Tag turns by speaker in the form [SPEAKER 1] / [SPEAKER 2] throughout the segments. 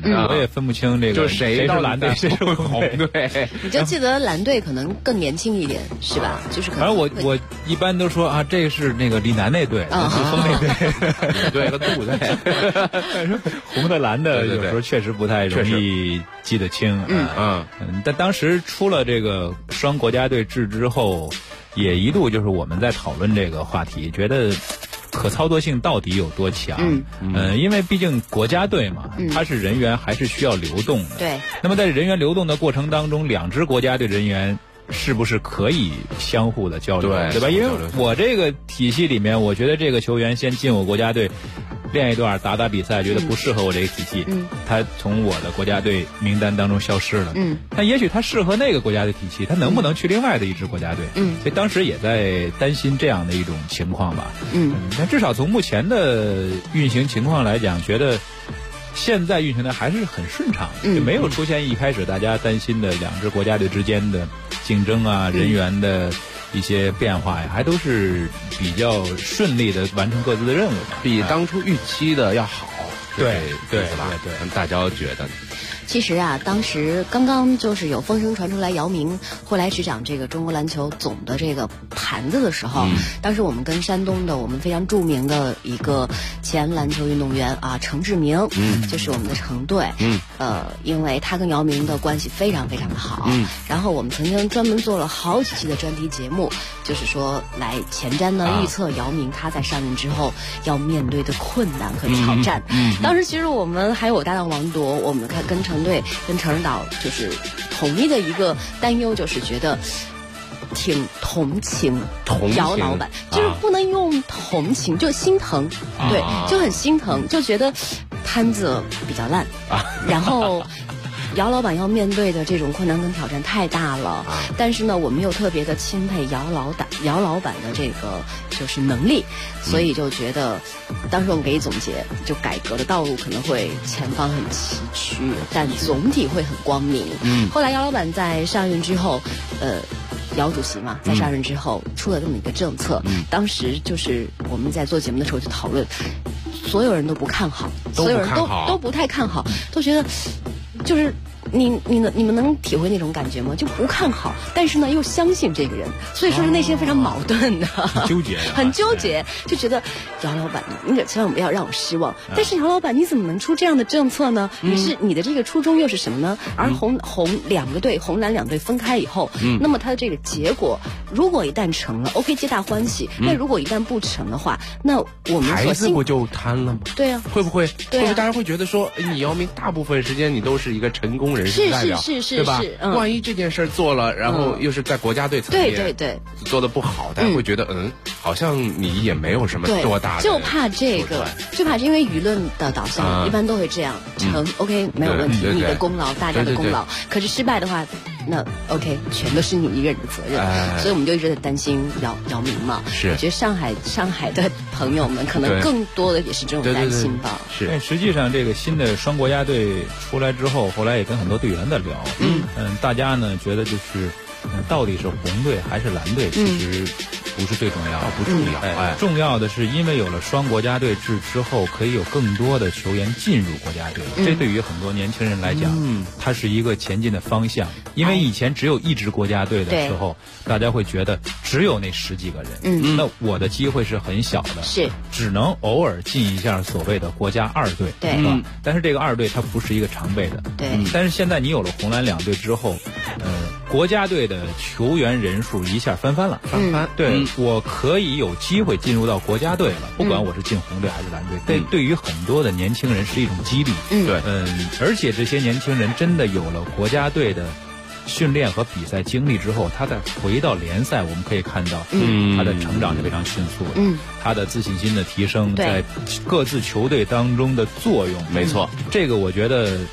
[SPEAKER 1] 我也分不清这个
[SPEAKER 2] 就谁
[SPEAKER 1] 是蓝队谁是红
[SPEAKER 2] 队。
[SPEAKER 3] 你就记得蓝队可能更年轻一点，是吧？就是可能。
[SPEAKER 1] 反正我一般都说啊，这是那个李楠那队，李峰那队，
[SPEAKER 2] 对和杜队。
[SPEAKER 1] 但是红的蓝的有时候确实不太容易记得清。但当时出了这个双国家队制之后，也一度就是我们在讨论这个话题，觉得可操作性到底有多强？因为毕竟国家队嘛，它是人员还是需要流动的。
[SPEAKER 3] 对。
[SPEAKER 1] 那么在人员流动的过程当中，两支国家队人员是不是可以相互的交流？对吧？因为我这个体系里面，我觉得这个球员先进我国家队练一段打比赛，觉得不适合我这个体系，他从我的国家队名单当中消失了。但也许他适合那个国家的体系，他能不能去另外的一支国家队？所以当时也在担心这样的一种情况吧。但至少从目前的运行情况来讲，觉得现在运行的还是很顺畅，就没有出现一开始大家担心的两支国家队之间的竞争啊、人员的一些变化呀，还都是比较顺利的完成各自的任务，
[SPEAKER 2] 比当初预期的要好。
[SPEAKER 1] 对，
[SPEAKER 2] 大家觉得。
[SPEAKER 3] 其实啊，当时刚刚就是有风声传出来，姚明会来执掌这个中国篮球总的这个盘子的时候，当时我们跟山东的我们非常著名的一个前篮球运动员啊，程志明，就是我们的程队，因为他跟姚明的关系非常非常的好，然后我们曾经专门做了好几期的专题节目，就是说来前瞻呢预测姚明他在上任之后要面对的困难和挑战。当时其实我们还有我搭档王铎，我们跟程队跟程指导就是统一的一个担忧，就是觉得挺同情姚老板，就是不能用同情，就心疼，对，就很心疼，就觉得摊子比较烂，然后姚老板要面对的这种困难跟挑战太大了，但是呢，我们又特别的钦佩姚老板的这个就是能力，所以就觉得，当时我们给总结，就改革的道路可能会前方很崎岖，但总体会很光明。后来姚老板在上任之后，姚主席嘛，在上任之后出了这么一个政策，当时就是我们在做节目的时候就讨论，所有人都不看好，所有人都不太看好，都觉得就是你们能体会那种感觉吗？就不看好，但是呢又相信这个人，所以说是内心非常矛盾的，很纠结，就觉得姚老板，你可千万不要让我失望。但是姚老板，你怎么能出这样的政策呢？你的这个初衷又是什么呢？而红蓝两队分开以后，那么它的这个结果，如果一旦成了 ，OK， 皆大欢喜。那如果一旦不成的话，那我们
[SPEAKER 2] 孩子不就瘫了吗？
[SPEAKER 3] 对啊，
[SPEAKER 2] 会不会大家会觉得说，你姚明大部分时间你都是一个成功人士代表，是，对吧？万一这件事做了，然后又是在国家队层面，对，做的不好，大家会觉得，好像你也没有什么多大的，
[SPEAKER 3] 就怕这个，因为舆论的导向一般都会这样，成 OK 没有问题，你的功劳，大家的功劳，可是失败的话，那 OK 全都是你一个人的责任，所以我们就一直在担心姚明嘛。是，我觉得上海的朋友们可能更多的也是这种担心吧。
[SPEAKER 1] 是，实际上这个新的双国家队出来之后，后来也跟很多队员在聊，大家呢觉得就是到底是红队还是蓝队，其实不是最重要的，
[SPEAKER 2] 不重要。
[SPEAKER 1] 重要的是，因为有了双国家队制之后，可以有更多的球员进入国家队，这对于很多年轻人来讲，它是一个前进的方向。因为以前只有一支国家队的时候，大家会觉得只有那10几个人，那我的机会是很小的，是只能偶尔进一下所谓的国家2队，对，但是这个2队它不是一个常备的，对。但是现在你有了红蓝两队之后，国家队的球员人数一下翻番了，对，我可以有机会进入到国家队了，不管我是进红队还是蓝队，对于很多的年轻人是一种激励，对，而且这些年轻人真的有了国家队的训练和比赛经历之后，他再回到联赛，我们可以看到，他的成长是非常迅速的，他的自信心的提升，在各自球队当中的作用，
[SPEAKER 2] 没错，
[SPEAKER 1] 这个我觉得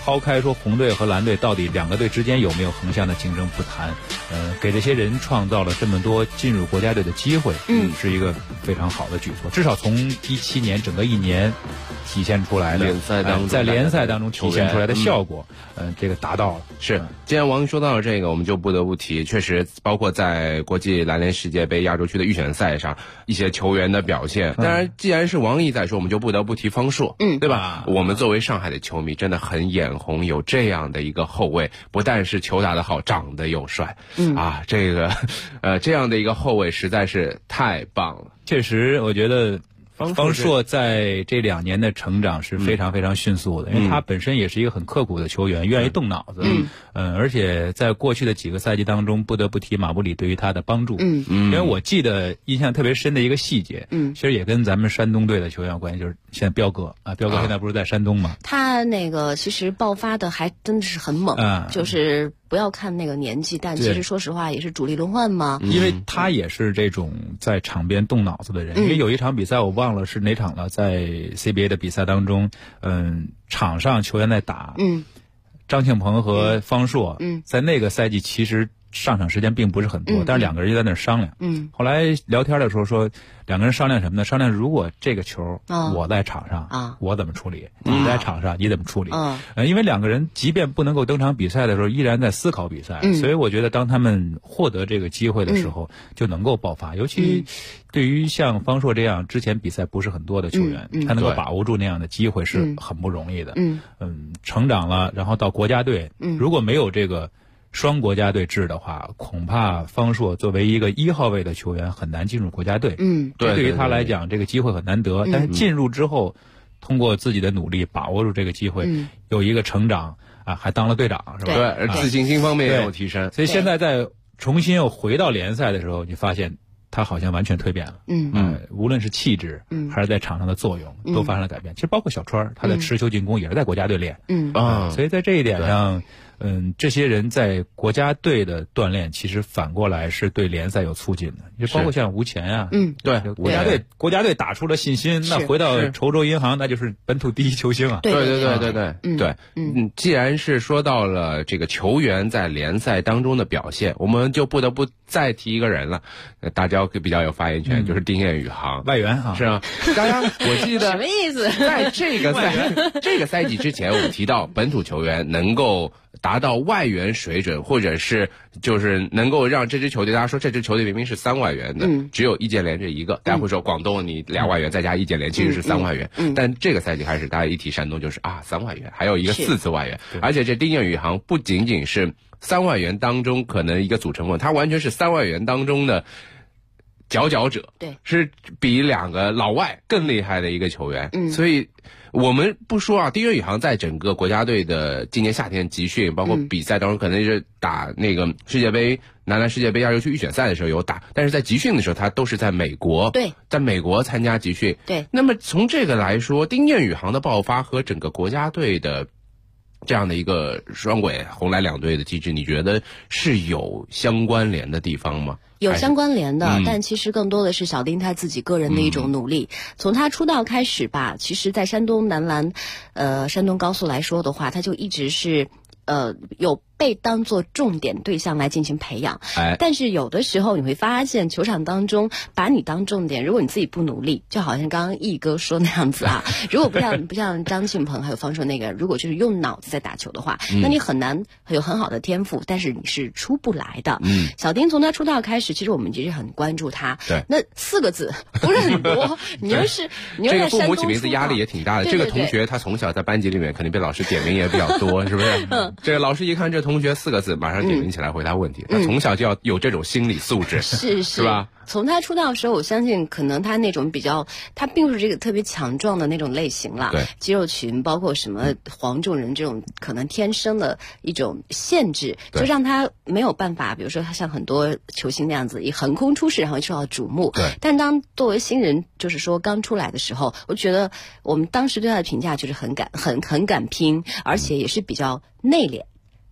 [SPEAKER 1] 抛开说红队和蓝队到底两个队之间有没有横向的竞争不谈，给这些人创造了这么多进入国家队的机会，是一个非常好的举措。至少从17年整个一年体现出来的在联赛当中体现出来的效果，这个达到了。
[SPEAKER 2] 是，既然王毅说到了这个，我们就不得不提，确实包括在国际篮联世界杯亚洲区的预选赛上一些球员的表现。当然，既然是王毅在说，我们就不得不提方硕，对吧？我们作为上海的球迷，真的很眼红有这样的一个后卫，不但是球打得好，长得又帅，这个这样的一个后卫实在是太棒了。
[SPEAKER 1] 确实，我觉得方硕在这2年的成长是非常非常迅速的，因为他本身也是一个很刻苦的球员，愿意动脑子，而且在过去的几个赛季当中，不得不提马布里对于他的帮助，因为我记得印象特别深的一个细节，其实也跟咱们山东队的球员有关系，就是现在彪哥彪哥现在不是在山东吗？
[SPEAKER 3] 他那个其实爆发的还真的是很猛，就是不要看那个年纪，但其实说实话也是主力轮换嘛，
[SPEAKER 1] 因为他也是这种在场边动脑子的人，因为有一场比赛我忘了是哪场了，在 CBA 的比赛当中，场上球员在打，张庆鹏和方硕，在那个赛季其实上场时间并不是很多，但是两个人就在那儿商量，后来聊天的时候说，两个人商量什么呢？商量如果这个球我在场上，我怎么处理？你在场上你怎么处理？因为两个人即便不能够登场比赛的时候，依然在思考比赛，所以我觉得当他们获得这个机会的时候，就能够爆发。尤其对于像方硕这样之前比赛不是很多的球员，他能够把握住那样的机会是很不容易的。成长了，然后到国家队，如果没有这个双国家队制的话，恐怕方硕作为一个1号位的球员很难进入国家队。对于他来讲，这个机会很难得。但是进入之后，通过自己的努力把握住这个机会，有一个成长还当了队长，是吧？
[SPEAKER 2] 对，自信心方面也有提升。
[SPEAKER 1] 所以现在在重新又回到联赛的时候，你发现他好像完全蜕变了。无论是气质还是在场上的作用，都发生了改变。其实包括小川，他的持球进攻也是在国家队练。所以在这一点上。这些人在国家队的锻炼，其实反过来是对联赛有促进的，就包括像吴前啊，
[SPEAKER 2] 对，
[SPEAKER 1] 国家队打出了信心，那回到稠州银行，那就是本土第一球星啊。
[SPEAKER 2] 对，既然是说到了这个球员在联赛当中的表现，我们就不得不再提一个人了，大家比较有发言权，就是丁彦雨航，
[SPEAKER 1] 外援啊，
[SPEAKER 2] 是啊。刚刚我记得
[SPEAKER 3] 什么意思？
[SPEAKER 2] 在这个赛季之前，我们提到本土球员能够达到外援水准，或者是就是能够让这支球队，大家说这支球队明明是3外援的，只有易建联这一个，大家会说广东你2外援再加易建联其实是3外援，但这个赛季开始大家一提山东就是3外援，还有一个4次外援，而且这丁彦雨航不仅仅是3外援当中可能一个组成部分，他完全是3外援当中的佼佼者，
[SPEAKER 3] 对，
[SPEAKER 2] 是比2个老外更厉害的一个球员，所以我们不说丁彦雨航在整个国家队的今年夏天集训，包括比赛当中，可能是打那个世界杯男篮世界杯亚洲区预选赛的时候有打，但是在集训的时候他都是在美国，
[SPEAKER 3] 对，
[SPEAKER 2] 在美国参加集训。
[SPEAKER 3] 对，
[SPEAKER 2] 那么从这个来说，丁彦雨航的爆发和整个国家队的这样的一个双轨红蓝两队的机制，你觉得是有相关联的地方吗？
[SPEAKER 3] 有相关联的，但其实更多的是小丁他自己个人的一种努力。从他出道开始吧，其实在山东男篮，山东高速来说的话，他就一直是有被当作重点对象来进行培养，但是有的时候你会发现球场当中把你当重点，如果你自己不努力，就好像刚刚毅哥说那样子啊，如果不像张庆鹏还有方硕那个，如果就是用脑子在打球的话，那你很难有很好的天赋，但是你是出不来的。小丁从他出道开始，其实我们其实很关注他，
[SPEAKER 2] 对，
[SPEAKER 3] 那4个字不是很多，你要
[SPEAKER 2] 这个父母起名字压力也挺大的。这个同学他从小在班级里面肯定被老师点名也比较多，是不是？这个老师一看这同学4个字，马上点名起来回答问题。他从小就要有这种心理素质，是吧？
[SPEAKER 3] 从他出道的时候，我相信可能他那种他并不是这个特别强壮的那种类型啦，
[SPEAKER 2] 对，
[SPEAKER 3] 肌肉群包括什么黄种人这种可能天生的一种限制，就让他没有办法，比如说他像很多球星那样子以横空出世然后受到瞩目。
[SPEAKER 2] 对，
[SPEAKER 3] 但当作为新人，就是说刚出来的时候，我觉得我们当时对他的评价就是很敢拼，而且也是比较内敛。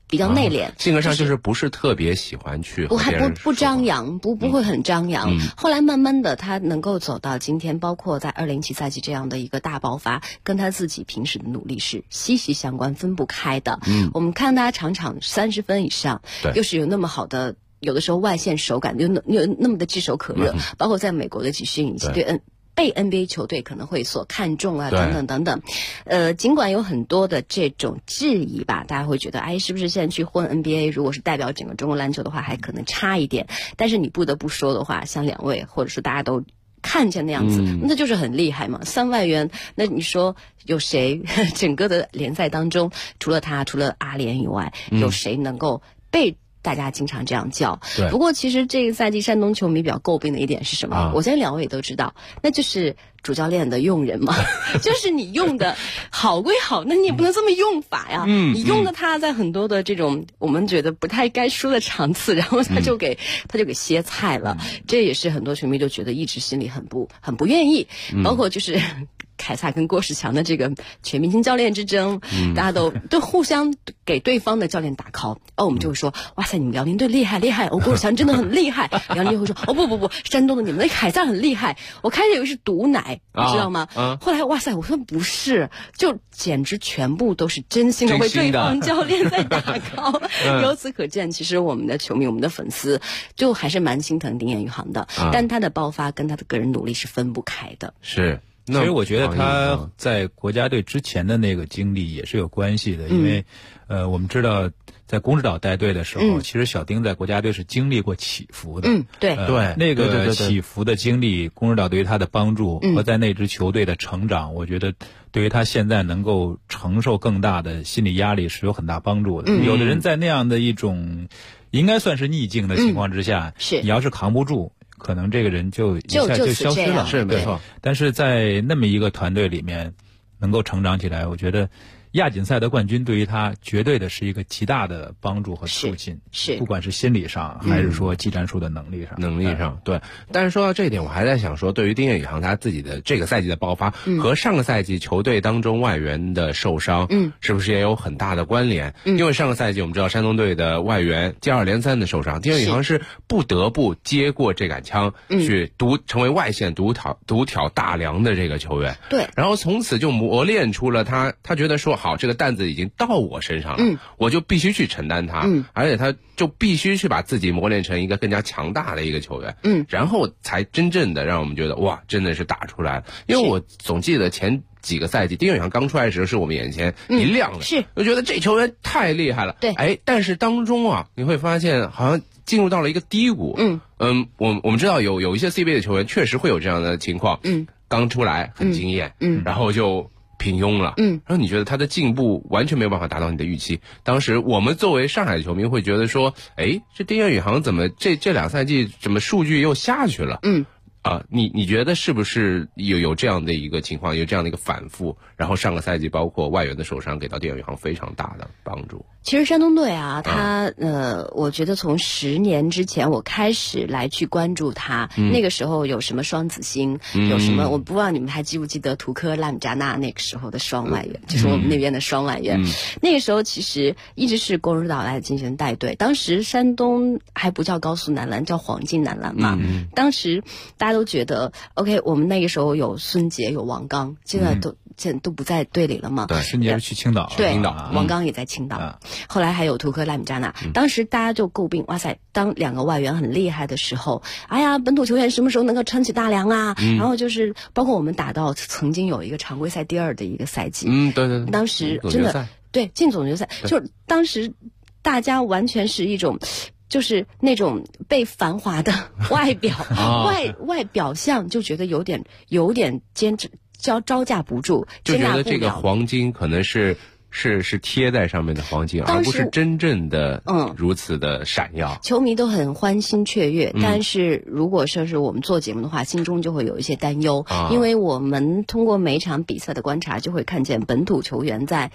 [SPEAKER 3] 比较内敛，
[SPEAKER 2] 性格上就是不是特别喜欢去和别人
[SPEAKER 3] 不张扬，不会很张扬。后来慢慢的，他能够走到今天，包括在2007赛季这样的一个大爆发，跟他自己平时的努力是息息相关、分不开的。我们看他场场30分以上，又是有那么好的，有的时候外线手感，有那么的炙手可热，包括在美国的集训以及被 NBA 球队可能会所看重啊，等等等等。尽管有很多的这种质疑吧，大家会觉得，是不是现在去混 NBA， 如果是代表整个中国篮球的话，还可能差一点。但是你不得不说的话，像两位或者说大家都看见那样子，那就是很厉害嘛。3外援，那你说有谁整个的联赛当中，除了他，除了阿联以外，有谁能够被大家经常这样叫？不过其实这个赛季山东球迷比较诟病的一点是什么？我相信两位也都知道，那就是主教练的用人嘛。就是你用的好归好，那你也不能这么用法呀。你用的他在很多的这种我们觉得不太该输的场次，然后他就给歇菜了。这也是很多球迷就觉得一直心里很不愿意。包括就是凯撒跟郭士强的这个全明星教练之争，大家都互相给对方的教练打 call。我们就会说，哇塞，你们辽宁队厉害厉害，郭士强真的很厉害。辽宁会说，不，山东的你们的凯撒很厉害。我开始以为是毒奶，你知道吗？后来哇塞，我说不是，就简直全部都是真心的为对方教练在打 call。由此可见，其实我们的球迷、我们的粉丝就还是蛮心疼丁彦雨航的，但他的爆发跟他的个人努力是分不开的。
[SPEAKER 2] 是。
[SPEAKER 1] 其实我觉得他在国家队之前的那个经历也是有关系的，因为我们知道在公指导带队的时候，其实小丁在国家队是经历过起伏的。
[SPEAKER 3] 对，
[SPEAKER 1] 那个起伏的经历，公指导对于他的帮助和在那支球队的成长，我觉得对于他现在能够承受更大的心理压力是有很大帮助的。有的人在那样的一种应该算是逆境的情况之下，你要是扛不住，可能这个人就一下就消失了。
[SPEAKER 2] 是没错。
[SPEAKER 1] 但是在那么一个团队里面能够成长起来，我觉得亚锦赛的冠军对于他绝对的是一个极大的帮助和促进，
[SPEAKER 3] 是
[SPEAKER 1] 不管是心理上还是说技战术的能力上。
[SPEAKER 2] 对。但是说到这一点，我还在想说，对于丁彦雨航他自己的这个赛季的爆发，和上个赛季球队当中外援的受伤，是不是也有很大的关联？因为上个赛季我们知道山东队的外援接二连三的受伤，丁彦雨航是不得不接过这杆枪，去成为外线独挑大梁的这个球员。
[SPEAKER 3] 对。
[SPEAKER 2] 然后从此就磨练出了他觉得说，好，这个担子已经到我身上了，我就必须去承担它，而且他就必须去把自己磨练成一个更加强大的一个球员，然后才真正的让我们觉得哇，真的是打出来了。因为我总记得前几个赛季丁彦雨航刚出来的时候，是我们眼前一亮的，
[SPEAKER 3] 是
[SPEAKER 2] 我觉得这球员太厉害了。
[SPEAKER 3] 对，
[SPEAKER 2] 但是当中啊，你会发现好像进入到了一个低谷。我们知道有一些 CBA 的球员确实会有这样的情况，刚出来很惊艳，然后就平庸了，然后你觉得他的进步完全没有办法达到你的预期。当时我们作为上海的球迷会觉得说，这丁彦雨航怎么这2赛季怎么数据又下去了？你觉得是不是有这样的一个情况，有这样的一个反复？然后上个赛季包括外援的受伤，给到丁彦雨航非常大的帮助。
[SPEAKER 3] 其实山东队啊，他我觉得从10年之前我开始来去关注他，那个时候有什么双子星，有什么我不知道你们还记不记得图科拉米扎纳那个时候的双外援，就是我们那边的双外援。那个时候其实一直是公指导来进行带队，当时山东还不叫高速男篮，叫黄金男篮嘛。当时大家都觉得 OK， 我们那个时候有孙杰有王刚，现在都不在队里了嘛。
[SPEAKER 1] 对，孙杰是去青岛，
[SPEAKER 3] 对，王刚也在青岛。后来还有图科拉米扎纳，当时大家就诟病，哇塞，当2个外援很厉害的时候，哎呀，本土球员什么时候能够撑起大梁啊？然后就是包括我们打到曾经有一个常规赛第2的一个赛季，
[SPEAKER 2] 对，
[SPEAKER 3] 当时真的对进总决赛，就是当时大家完全是一种。就是那种被繁华的外表外表象，就觉得有点招架不住，
[SPEAKER 2] 就觉得这个黄金可能是贴在上面的黄金，而不是真正的如此的闪耀。
[SPEAKER 3] 球迷都很欢欣雀跃，但是如果说是我们做节目的话，心中就会有一些担忧，因为我们通过每一场比赛的观察，就会看见本土球员在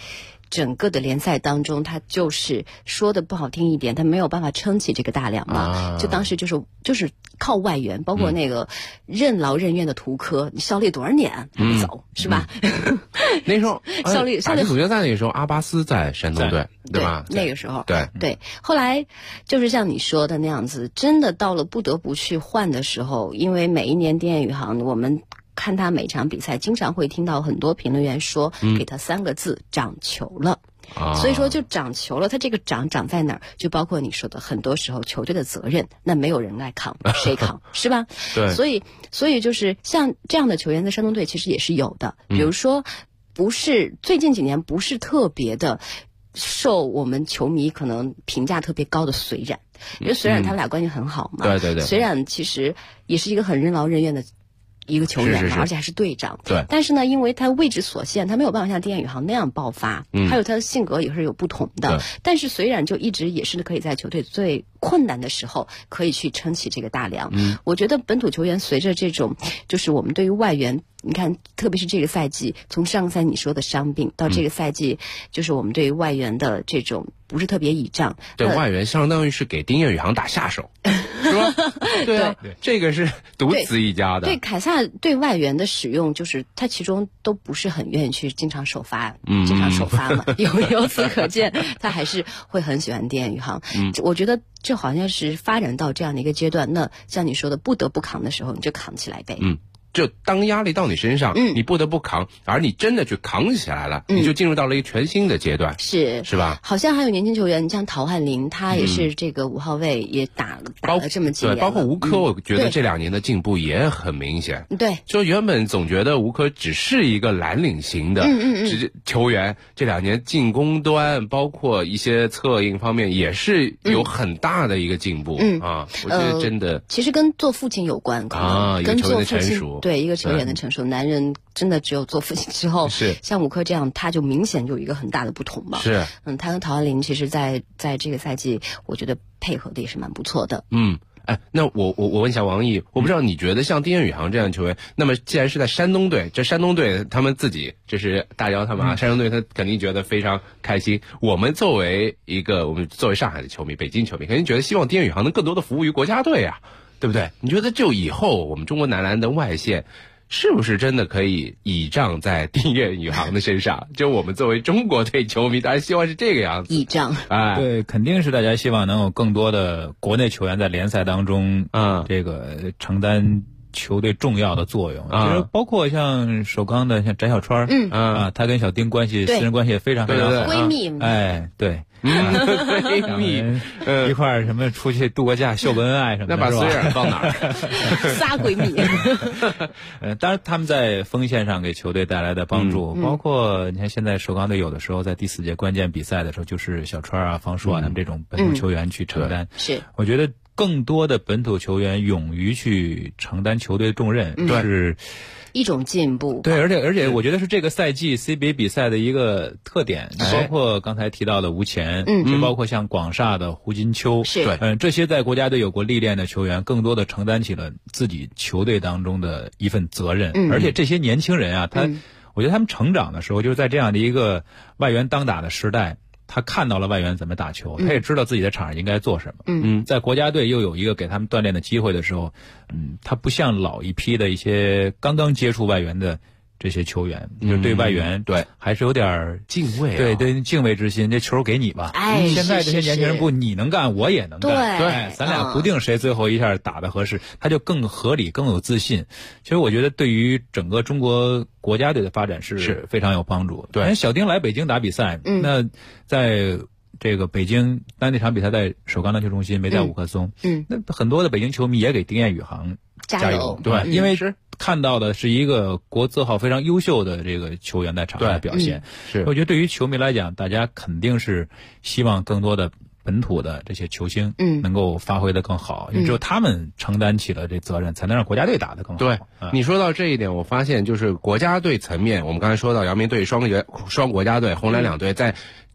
[SPEAKER 3] 整个的联赛当中，他就是说的不好听一点，他没有办法撑起这个大梁嘛。就当时就是靠外援，包括那个任劳任怨的图科，你效力多少年还没走，是吧？
[SPEAKER 2] 那时候
[SPEAKER 3] 效力
[SPEAKER 2] 总决赛那时候，阿巴斯在山东队，对吧？
[SPEAKER 3] 那个时候，
[SPEAKER 2] 对。
[SPEAKER 3] 后来就是像你说的那样子，真的到了不得不去换的时候，因为每一年丁彦雨航，我们看他每场比赛，经常会听到很多评论员说，给他3个字：长球了。所以说就长球了，他这个长在哪儿？就包括你说的，很多时候球队的责任，那没有人来扛，谁扛是吧？
[SPEAKER 2] 对。
[SPEAKER 3] 所以就是像这样的球员在山东队其实也是有的，比如说不是最近几年不是特别的受我们球迷可能评价特别高的隋冉，因为隋冉他们俩关系很好嘛。
[SPEAKER 2] 对。
[SPEAKER 3] 隋冉其实也是一个很任劳任怨的一个球员，而且还是队长。
[SPEAKER 2] 对。
[SPEAKER 3] 但是呢，因为他位置所限，他没有办法像丁彦雨航那样爆发，还有他的性格也是有不同的。但是隋冉就一直也是可以在球队最困难的时候可以去撑起这个大梁。我觉得本土球员随着这种，就是我们对于外援，你看，特别是这个赛季，从上个赛季你说的伤病到这个赛季，就是我们对于外援的这种不是特别倚仗。
[SPEAKER 2] 对，外援相当于是给丁彦雨航打下手，是吧？对啊，这个是独此一家的。
[SPEAKER 3] 对，凯撒对外援的使用，就是他其中都不是很愿意去经常首发嘛。由此可见，他还是会很喜欢丁彦雨航。我觉得这好像是发展到这样的一个阶段，那像你说的不得不扛的时候，你就扛起来呗。
[SPEAKER 2] 就当压力到你身上，你不得不扛，而你真的去扛起来了，你就进入到了一个全新的阶段，是吧？
[SPEAKER 3] 好像还有年轻球员，你像陶汉林，他也是这个5号位，也打了这么几年了。
[SPEAKER 2] 对，包括吴科，我觉得这2年的进步也很明显。
[SPEAKER 3] 对，
[SPEAKER 2] 就原本总觉得吴科只是一个蓝领型的球员，这2年进攻端包括一些策应方面也是有很大的一个进步啊！我觉得真的，
[SPEAKER 3] 其实跟做父亲有关，可能跟做父亲。对，一个球员的成熟，男人真的只有做父亲之后，
[SPEAKER 2] 是
[SPEAKER 3] 像吴科这样，他就明显有一个很大的不同嘛。
[SPEAKER 2] 是，
[SPEAKER 3] 他跟陶汉林其实在这个赛季，我觉得配合的也是蛮不错的。
[SPEAKER 2] 那我问一下王毅，我不知道你觉得像丁彦雨航这样的球员，那么既然是在山东队，这山东队他们自己，这是大姚他们山东队他肯定觉得非常开心。我们作为上海的球迷、北京球迷，肯定觉得希望丁彦雨航能更多的服务于国家队啊。对不对？你觉得就以后我们中国男篮的外线是不是真的可以倚仗在丁彦雨航的身上？就我们作为中国队球迷，当然希望是这个样子。
[SPEAKER 3] 倚仗，
[SPEAKER 1] 对，肯定是大家希望能有更多的国内球员在联赛当中，这个承担球队重要的作用。其实包括像首钢的像翟小川，他跟小丁私人关系也非常非常好，
[SPEAKER 3] 闺蜜。
[SPEAKER 1] 对。
[SPEAKER 2] 闺蜜
[SPEAKER 1] 一块儿什么出去度个假秀个恩爱什么的，
[SPEAKER 2] 那把隋冉放哪儿？
[SPEAKER 3] 仨闺蜜。
[SPEAKER 1] 当然他们在锋线上给球队带来的帮助，包括你看现在首钢队有的时候在第4节关键比赛的时候，就是小川方硕他们这种本土球员去承担。
[SPEAKER 3] 是，
[SPEAKER 1] 我觉得更多的本土球员勇于去承担球队的重任，是
[SPEAKER 3] 一种进步。
[SPEAKER 1] 对，而且我觉得是这个赛季 CBA 比赛的一个特点，包括刚才提到的吴前，就包括像广厦的胡金秋，这些在国家队有过历练的球员，更多的承担起了自己球队当中的一份责任。而且这些年轻人啊，我觉得他们成长的时候，就是在这样的一个外援当打的时代。他看到了外援怎么打球，他也知道自己在场上应该做什么。在国家队又有一个给他们锻炼的机会的时候，他不像老一批的一些刚刚接触外援的这些球员，就是对外援还是有点
[SPEAKER 2] 敬畏，
[SPEAKER 1] 对敬畏之心。这球给你吧，现在这些年轻人不，你能干我也能干，对，咱俩不定谁最后一下打的合适，他就更合理更有自信。其实我觉得对于整个中国国家队的发展是非常有帮助。对，小丁来北京打比赛，那在这个北京那场比赛在首钢篮球中心，没在五棵松，那很多的北京球迷也给丁彦雨航加油，对，因为是看到的是一个国字号非常优秀的这个球员在场上的表现。
[SPEAKER 2] 是，
[SPEAKER 1] 我觉得对于球迷来讲，大家肯定是希望更多的本土的这些球星能够发挥得更好，因为只有他们承担起了这责任，才能让国家队打得更好。
[SPEAKER 2] 对，你说到这一点，我发现就是国家队层面，我们刚才说到姚明队双国家队、红蓝两队在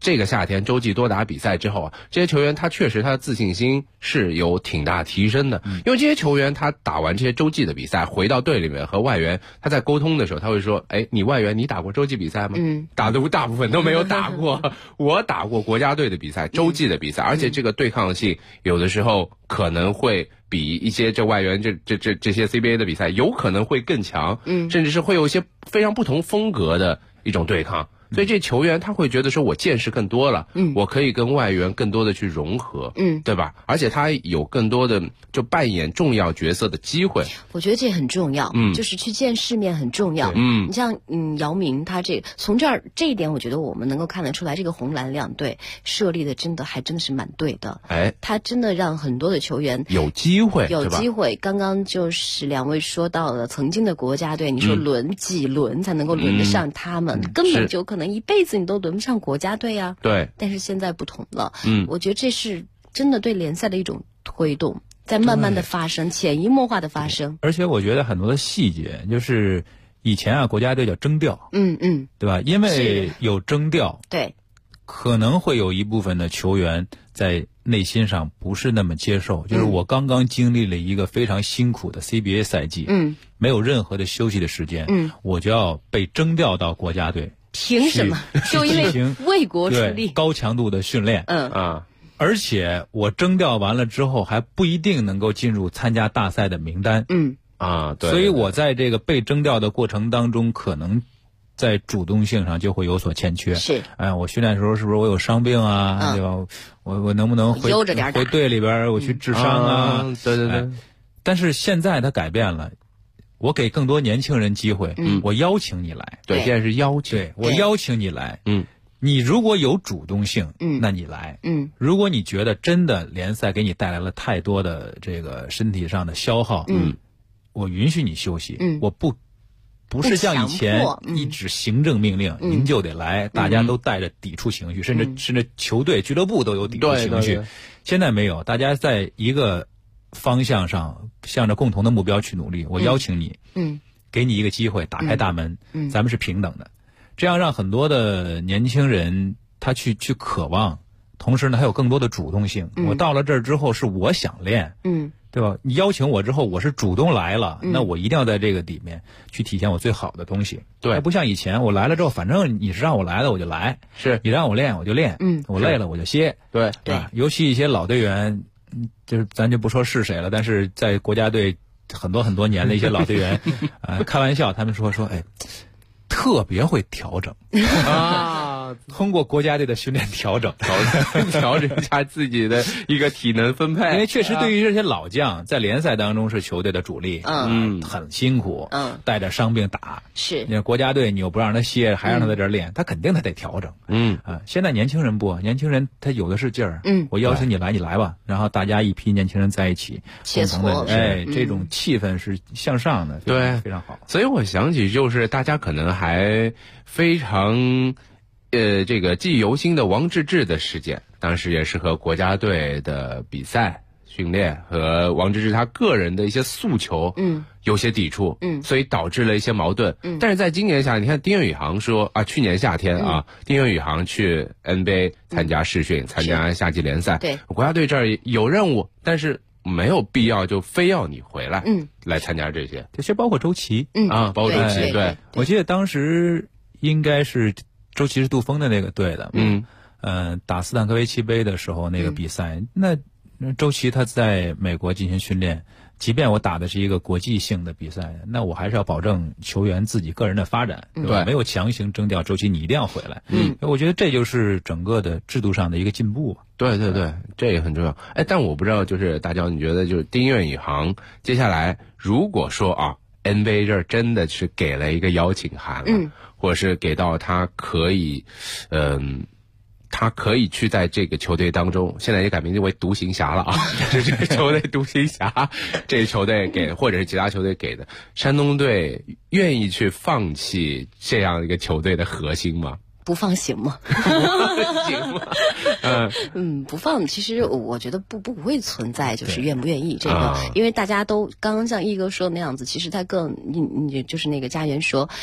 [SPEAKER 2] 这个夏天洲际多打比赛之后啊，这些球员他确实他的自信心是有挺大提升的。因为这些球员他打完这些洲际的比赛，回到队里面和外援他在沟通的时候，他会说：“哎，你外援你打过洲际比赛吗？”大部分都没有打过。我打过国家队的比赛，洲际的比赛，而且这个对抗性有的时候可能会比一些这外援这些 CBA 的比赛有可能会更强，甚至是会有一些非常不同风格的一种对抗。所以这球员他会觉得说我见识更多了，我可以跟外援更多的去融合，对吧？而且他有更多的就扮演重要角色的机会。
[SPEAKER 3] 我觉得这很重要，就是去见世面很重要。你像姚明他从这一点，我觉得我们能够看得出来，这个红蓝两队设立的真的是蛮对的。他真的让很多的球员
[SPEAKER 2] 有机会。
[SPEAKER 3] 刚刚就是两位说到了曾经的国家队，你说轮几轮才能够轮得上他们，根本就可能一辈子你都轮不上国家队啊。
[SPEAKER 2] 对。
[SPEAKER 3] 但是现在不同了，我觉得这是真的对联赛的一种推动，在慢慢的发生，潜移默化的发生。
[SPEAKER 1] 而且我觉得很多的细节，就是以前啊，国家队叫征调，对吧？因为有征调，
[SPEAKER 3] 对，
[SPEAKER 1] 可能会有一部分的球员在内心上不是那么接受，就是我刚刚经历了一个非常辛苦的 CBA 赛季，没有任何的休息的时间，我就要被征调到国家队。
[SPEAKER 3] 凭什么？就因为为国出力，
[SPEAKER 1] 高强度的训练，而且我征调完了之后还不一定能够进入参加大赛的名单，
[SPEAKER 2] 对。
[SPEAKER 1] 所以我在这个被征调的过程当中，可能在主动性上就会有所欠缺。
[SPEAKER 3] 是，
[SPEAKER 1] 我训练的时候是不是我有伤病啊？对吧？我能不能回队里边我去治伤啊？
[SPEAKER 2] 对。
[SPEAKER 1] 但是现在它改变了。我给更多年轻人机会，我邀请你来。
[SPEAKER 2] 对，现在是邀请。
[SPEAKER 1] 对，我邀请你来。你如果有主动性，那你来。如果你觉得真的联赛给你带来了太多的这个身体上的消耗，我允许你休息。我不是像以前一纸行政命令，您就得来，大家都带着抵触情绪，甚至球队、俱乐部都有抵触情绪。现在没有，大家在一个方向上向着共同的目标去努力。我邀请你，给你一个机会，打开大门，咱们是平等的，这样让很多的年轻人他去渴望，同时呢还有更多的主动性。我到了这儿之后是我想练，对吧？你邀请我之后，我是主动来了，那我一定要在这个里面去体现我最好的东西。
[SPEAKER 2] 对，
[SPEAKER 1] 不像以前我来了之后，反正你是让我来的我就来，
[SPEAKER 2] 是
[SPEAKER 1] 你让我练我就练，我累了我就歇。
[SPEAKER 2] 对，
[SPEAKER 1] 尤其一些老队员。就是咱就不说是谁了，但是在国家队很多年的一些老队员，开玩笑，他们说，特别会调整通过国家队的训练调整
[SPEAKER 2] 一下自己的一个体能分配。
[SPEAKER 1] 因为确实对于这些老将，在联赛当中是球队的主力，很辛苦，带着伤病打。
[SPEAKER 3] 是，
[SPEAKER 1] 你看国家队，你又不让他歇，还让他在这儿练，他肯定他得调整。现在年轻人不，年轻人他有的是劲儿。我邀请你来，你来吧，然后大家一批年轻人在一起，共同的，这种气氛是向上的，
[SPEAKER 2] 对，
[SPEAKER 1] 非常好。
[SPEAKER 2] 所以我想起就是大家可能还非常。这个记忆犹新的王治郅的事件，当时也是和国家队的比赛训练和王治郅他个人的一些诉求，有些抵触，所以导致了一些矛盾。但是在今年夏，你看丁彦雨航说去年夏天丁彦雨航去 NBA 参加试训，参加夏季联赛，
[SPEAKER 3] 对，
[SPEAKER 2] 国家队这儿有任务，但是没有必要就非要你回来，来参加这些，
[SPEAKER 1] 这些包括周琦，
[SPEAKER 2] 包括周琦，对，
[SPEAKER 1] 我记得当时应该是。周琦是杜锋的那个队的，打斯坦科维奇杯的时候那个比赛，那周琦他在美国进行训练，即便我打的是一个国际性的比赛，那我还是要保证球员自己个人的发展，对吧？没有强行征调周琦你一定要回来，我觉得这就是整个的制度上的一个进步。
[SPEAKER 2] 对，这也很重要。但我不知道，就是大娇，你觉得就是丁彦雨航接下来如果说NBA 这儿真的是给了一个邀请函了，或者是给到他可以，他可以去在这个球队当中，现在也改名字为独行侠了这是这个球队独行侠，这个球队给或者是其他球队给的，山东队愿意去放弃这样一个球队的核心吗？
[SPEAKER 3] 不放行吗？
[SPEAKER 2] 行吗？
[SPEAKER 3] 不放，其实我觉得不会存在，就是愿不愿意这个，因为大家都刚刚像一哥说的那样子，其实他更你就是那个家园说。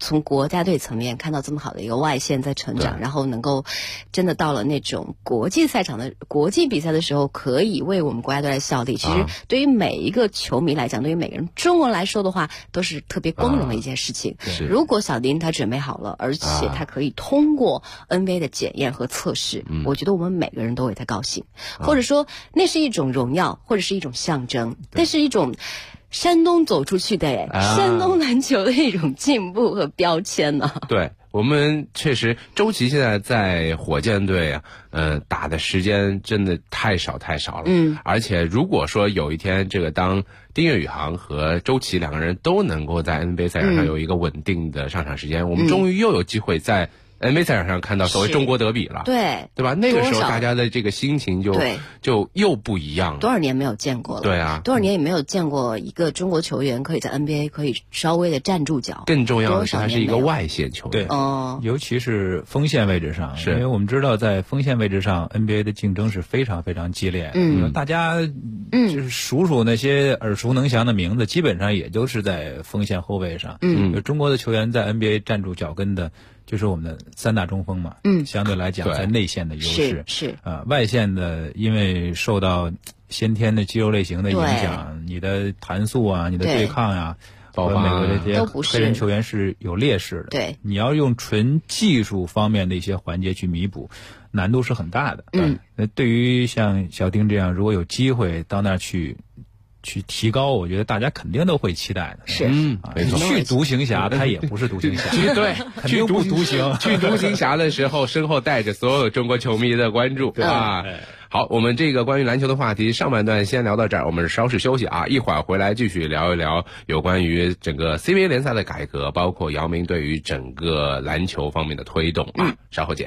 [SPEAKER 3] 从国家队层面看到这么好的一个外线在成长，然后能够真的到了那种国际赛场的国际比赛的时候，可以为我们国家队来效力。其实对于每一个球迷来讲，对于每个人中国人来说的话，都是特别光荣的一件事情。如果小丁他准备好了，而且他可以通过 NBA 的检验和测试，我觉得我们每个人都为他高兴，或者说那是一种荣耀，或者是一种象征，那是一种山东走出去的山东篮球的一种进步和标签呢。
[SPEAKER 2] 对，我们确实，周琦现在在火箭队打的时间真的太少了。而且如果说有一天这个当丁岳宇航和周琦两个人都能够在 NBA 赛场上有一个稳定的上场时间，我们终于又有机会在NBA 赛场上看到所谓中国德比了，对吧？那个时候大家的这个心情就又不一样了。
[SPEAKER 3] 多少年没有见过了？
[SPEAKER 2] 对啊，
[SPEAKER 3] 多少年也没有见过一个中国球员可以在 NBA 可以稍微的站住脚。
[SPEAKER 2] 更重要的是，他是一个外线球员，
[SPEAKER 1] 对，尤其是锋线位置上，因为我们知道在锋线位置上 NBA 的竞争是非常非常激烈。大家就是数那些耳熟能详的名字，基本上也就是在锋线后卫上。中国的球员在 NBA 站住脚跟的，就是我们的三大中锋嘛，相对来讲在内线的优势
[SPEAKER 3] 是
[SPEAKER 1] 外线的，因为受到先天的肌肉类型的影响，你的弹速啊，你的对抗啊，包括美国这些黑人球员是有劣势的。
[SPEAKER 3] 对，
[SPEAKER 1] 你要用纯技术方面的一些环节去弥补，难度是很大的。那对于像小丁这样，如果有机会到那儿去提高，我觉得大家肯定都会期待的。
[SPEAKER 3] 是，
[SPEAKER 2] 没错。
[SPEAKER 1] 去独行侠，他也不是独行侠，
[SPEAKER 2] 对，
[SPEAKER 1] 肯定不独行。
[SPEAKER 2] 去独行侠的时候，身后带着所有中国球迷的关注啊。好，我们这个关于篮球的话题上半段先聊到这儿，我们稍事休息啊，一会儿回来继续聊一聊有关于整个 CBA 联赛的改革，包括姚明对于整个篮球方面的推动啊。稍后见。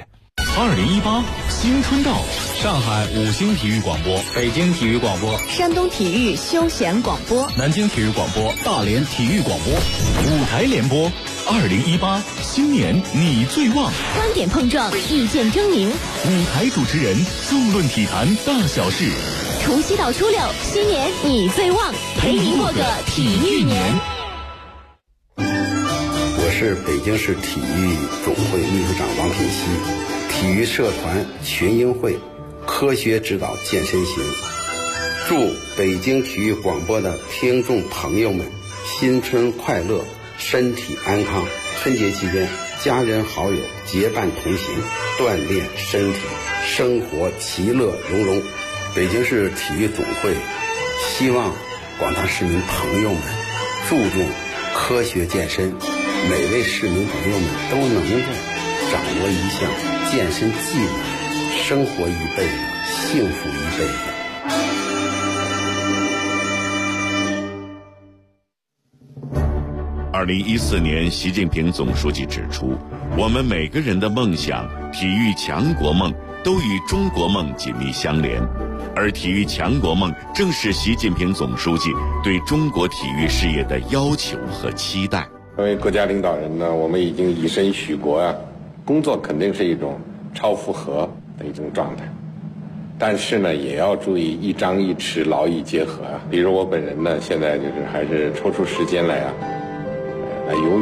[SPEAKER 4] 2018新春到，上海5星体育广播，
[SPEAKER 1] 北京体育广播，
[SPEAKER 3] 山东体育休闲广播，
[SPEAKER 4] 南京体育广播，大连体育广播，5台联播。2018新年你最旺，
[SPEAKER 5] 观点碰撞，意见争鸣
[SPEAKER 4] ，5台主持人纵论体坛大小事。
[SPEAKER 5] 除夕到初六，新年你最旺，陪您过个体育年。
[SPEAKER 6] 我是北京市体育总会秘书长王品熙，体育社团群英会科学指导健身行，祝北京体育广播的听众朋友们新春快乐，身体安康。春节期间，家人好友结伴同行，锻炼身体，生活其乐融融。北京市体育总会希望广大市民朋友们注重科学健身，每位市民朋友们都能够掌握一项健身技能，生活一辈子，幸福一辈子。
[SPEAKER 7] 2014年，习近平总书记指出，我们每个人的梦想、体育强国梦都与中国梦紧密相连，而体育强国梦正是习近平总书记对中国体育事业的要求和期待。
[SPEAKER 8] 作为国家领导人呢，我们已经以身许国啊，工作肯定是一种超负荷的一种状态，但是呢，也要注意一张一弛，劳逸结合啊。比如我本人呢，现在就是还是抽出时间来游泳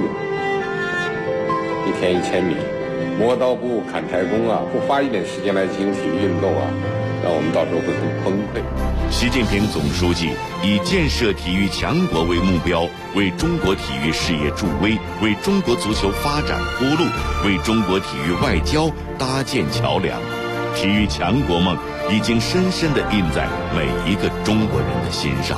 [SPEAKER 8] ，1天1000米，磨刀不误砍柴工啊，不花一点时间来进行体育运动啊，那我们到时候会很崩溃。
[SPEAKER 7] 习近平总书记以建设体育强国为目标，为中国体育事业助威，为中国足球发展铺路，为中国体育外交搭建桥梁。体育强国梦已经深深地印在每一个中国人的心上。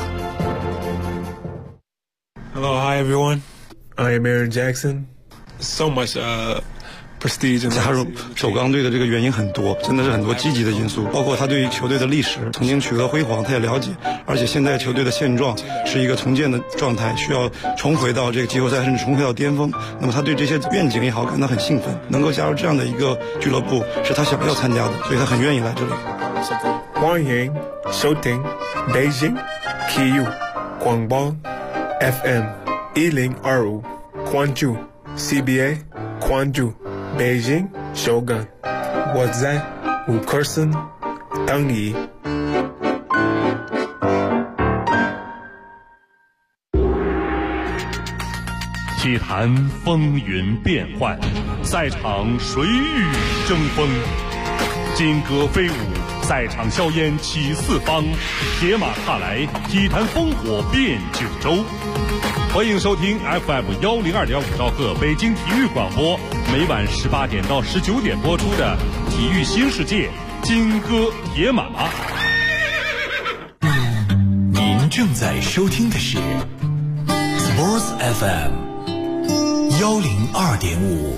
[SPEAKER 9] Hello, hi everyone. I am Aaron Jackson. So much prestige.
[SPEAKER 10] 加入首钢队的这个原因很多，真的是很多积极的因素，包括他对于球队的历史曾经取得辉煌他也了解，而且现在球队的现状是一个重建的状态，需要重回到这个季后赛甚至重回到巅峰。那么他对这些愿景也好感到很兴奋，能够加入这样的一个俱乐部是他想要参加的，所以他很愿意来这里。
[SPEAKER 9] 欢迎收听北京体育广播 FM 1025，关注 CBA， 关注北京首钢，我在吴克森等你。
[SPEAKER 4] 体坛
[SPEAKER 11] 坛风云变幻，赛场谁与争锋？金戈飞舞，赛场硝烟起四方，铁马踏来，体坛烽火遍九州。欢迎收听 FM102.5兆赫北京体育广播，每晚18点到19点播出的《体育新世界》金戈铁马。
[SPEAKER 4] 您正在收听的是 Sports FM 102.5。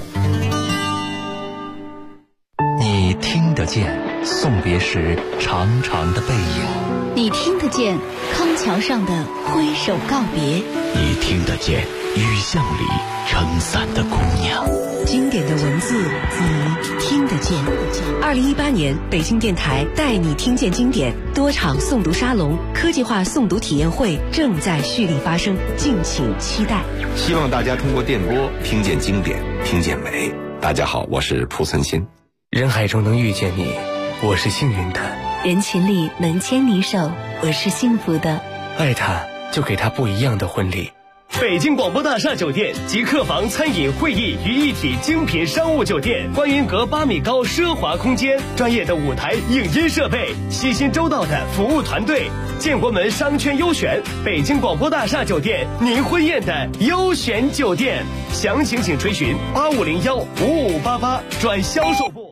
[SPEAKER 4] 你听得见送别时长长的背影，
[SPEAKER 5] 你听得见康桥上的挥手告别，
[SPEAKER 4] 你听得见雨巷里撑伞的姑娘。
[SPEAKER 12] 经典的文字你听得见。2018年北京电台带你听见经典多场诵读沙龙、科技化诵读体验会正在蓄力发生，敬请期待。
[SPEAKER 13] 希望大家通过电波听见经典，听见美。大家好，我是蒲存昕。
[SPEAKER 14] 人海中能遇见你，我是幸运的；
[SPEAKER 15] 人群里能牵你手，我是幸福的。
[SPEAKER 14] 爱他，就给他不一样的婚礼。
[SPEAKER 16] 北京广播大厦酒店集客房、餐饮、会议于一体精品商务酒店，观音阁8米高奢华空间，专业的舞台影音设备，细心周到的服务团队，建国门商圈优选，北京广播大厦酒店，您婚宴的优选酒店。详情请垂询85015588转销售部。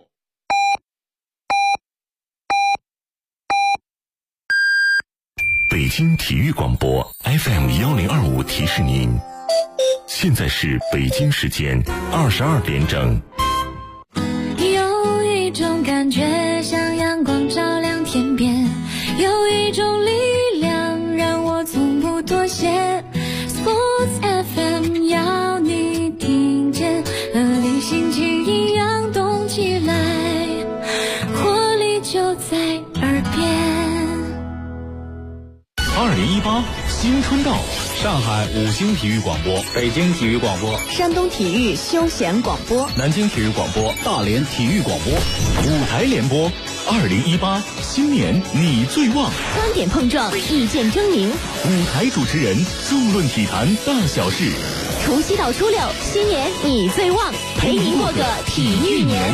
[SPEAKER 7] 北京体育广播 FM1025提示您，现在是北京时间22点整。
[SPEAKER 17] 有一种感觉像阳光照亮天边，有一种力量让我从不妥协。 Sports FM 要你听见，和你心情一样动起来，活力就在耳边。
[SPEAKER 4] 2018新春到，
[SPEAKER 1] 上海5星体育广播，北京体育广播，
[SPEAKER 3] 山东体育休闲广播，
[SPEAKER 1] 南京体育广播，
[SPEAKER 4] 大连体育广播，舞台联播。2018新年你最旺，
[SPEAKER 5] 观点碰撞，意见争鸣，
[SPEAKER 4] 舞台主持人纵论体坛大小事。
[SPEAKER 5] 除夕到初六，新年你最旺，陪您过个体育年。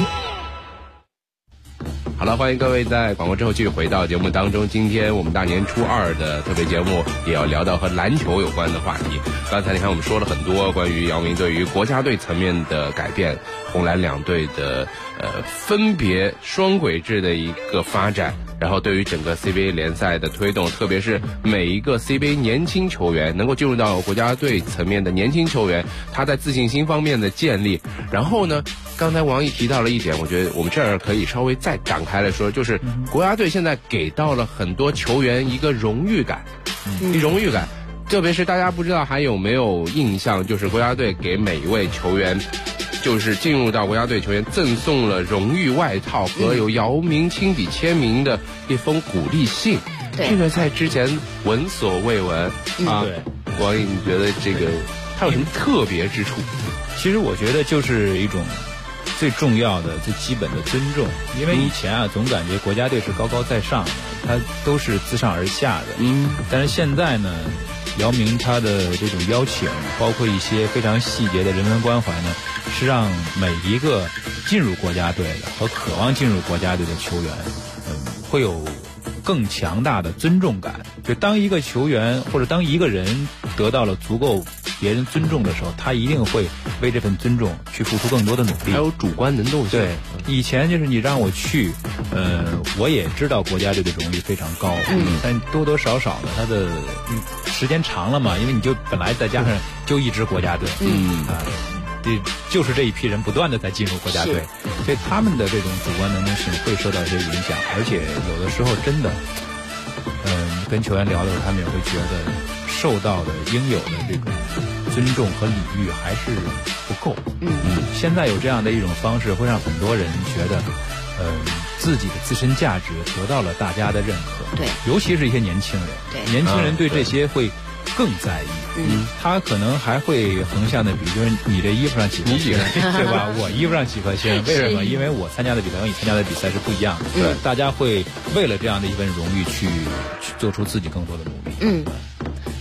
[SPEAKER 2] 好了，欢迎各位在广告之后继续回到节目当中。今天我们大年初2的特别节目也要聊到和篮球有关的话题。刚才你看我们说了很多关于姚明对于国家队层面的改变，红蓝两队的分别双轨制的一个发展，然后对于整个 CBA 联赛的推动，特别是每一个 CBA 年轻球员能够进入到国家队层面的年轻球员，他在自信心方面的建立。然后呢，刚才王毅提到了一点，我觉得我们这儿可以稍微再展开来说，就是国家队现在给到了很多球员一个荣誉感，荣誉感。特别是大家不知道还有没有印象，就是国家队给每一位球员，就是进入到国家队球员赠送了荣誉外套和有姚明亲笔签名的一封鼓励信。这个在之前闻所未闻啊。对，王毅，你觉得这个它有什么特别之处？
[SPEAKER 1] 其实我觉得就是一种最重要的、最基本的尊重。因为以前啊，总感觉国家队是高高在上的，他都是自上而下的。但是现在呢，姚明他的这种邀请，包括一些非常细节的人文关怀呢，是让每一个进入国家队的和渴望进入国家队的球员，会有更强大的尊重感。就当一个球员或者当一个人得到了足够别人尊重的时候，他一定会为这份尊重去付出更多的努力。
[SPEAKER 2] 还有主观能动性。
[SPEAKER 1] 对，以前就是你让我去，我也知道国家队的荣誉非常高，但多多少少的他的时间长了嘛，因为你就本来再加上就一支国家队，就是这一批人不断的在进入国家队，所以他们的这种主观能动性会受到一些影响，而且有的时候真的，跟球员聊的时候，他们也会觉得受到的应有的这种尊重和礼遇还是不够。现在有这样的一种方式，会让很多人觉得，自己的自身价值得到了大家的认可。
[SPEAKER 3] 对，
[SPEAKER 1] 尤其是一些年轻人，年轻人对这些会更在意。他可能还会横向的比，就是你这衣服上几颗星，对吧？我衣服上几颗星，为什么？因为我参加的比赛和你参加的比赛是不一样的。对，大家会为了这样的一份荣誉去做出自己更多的努力。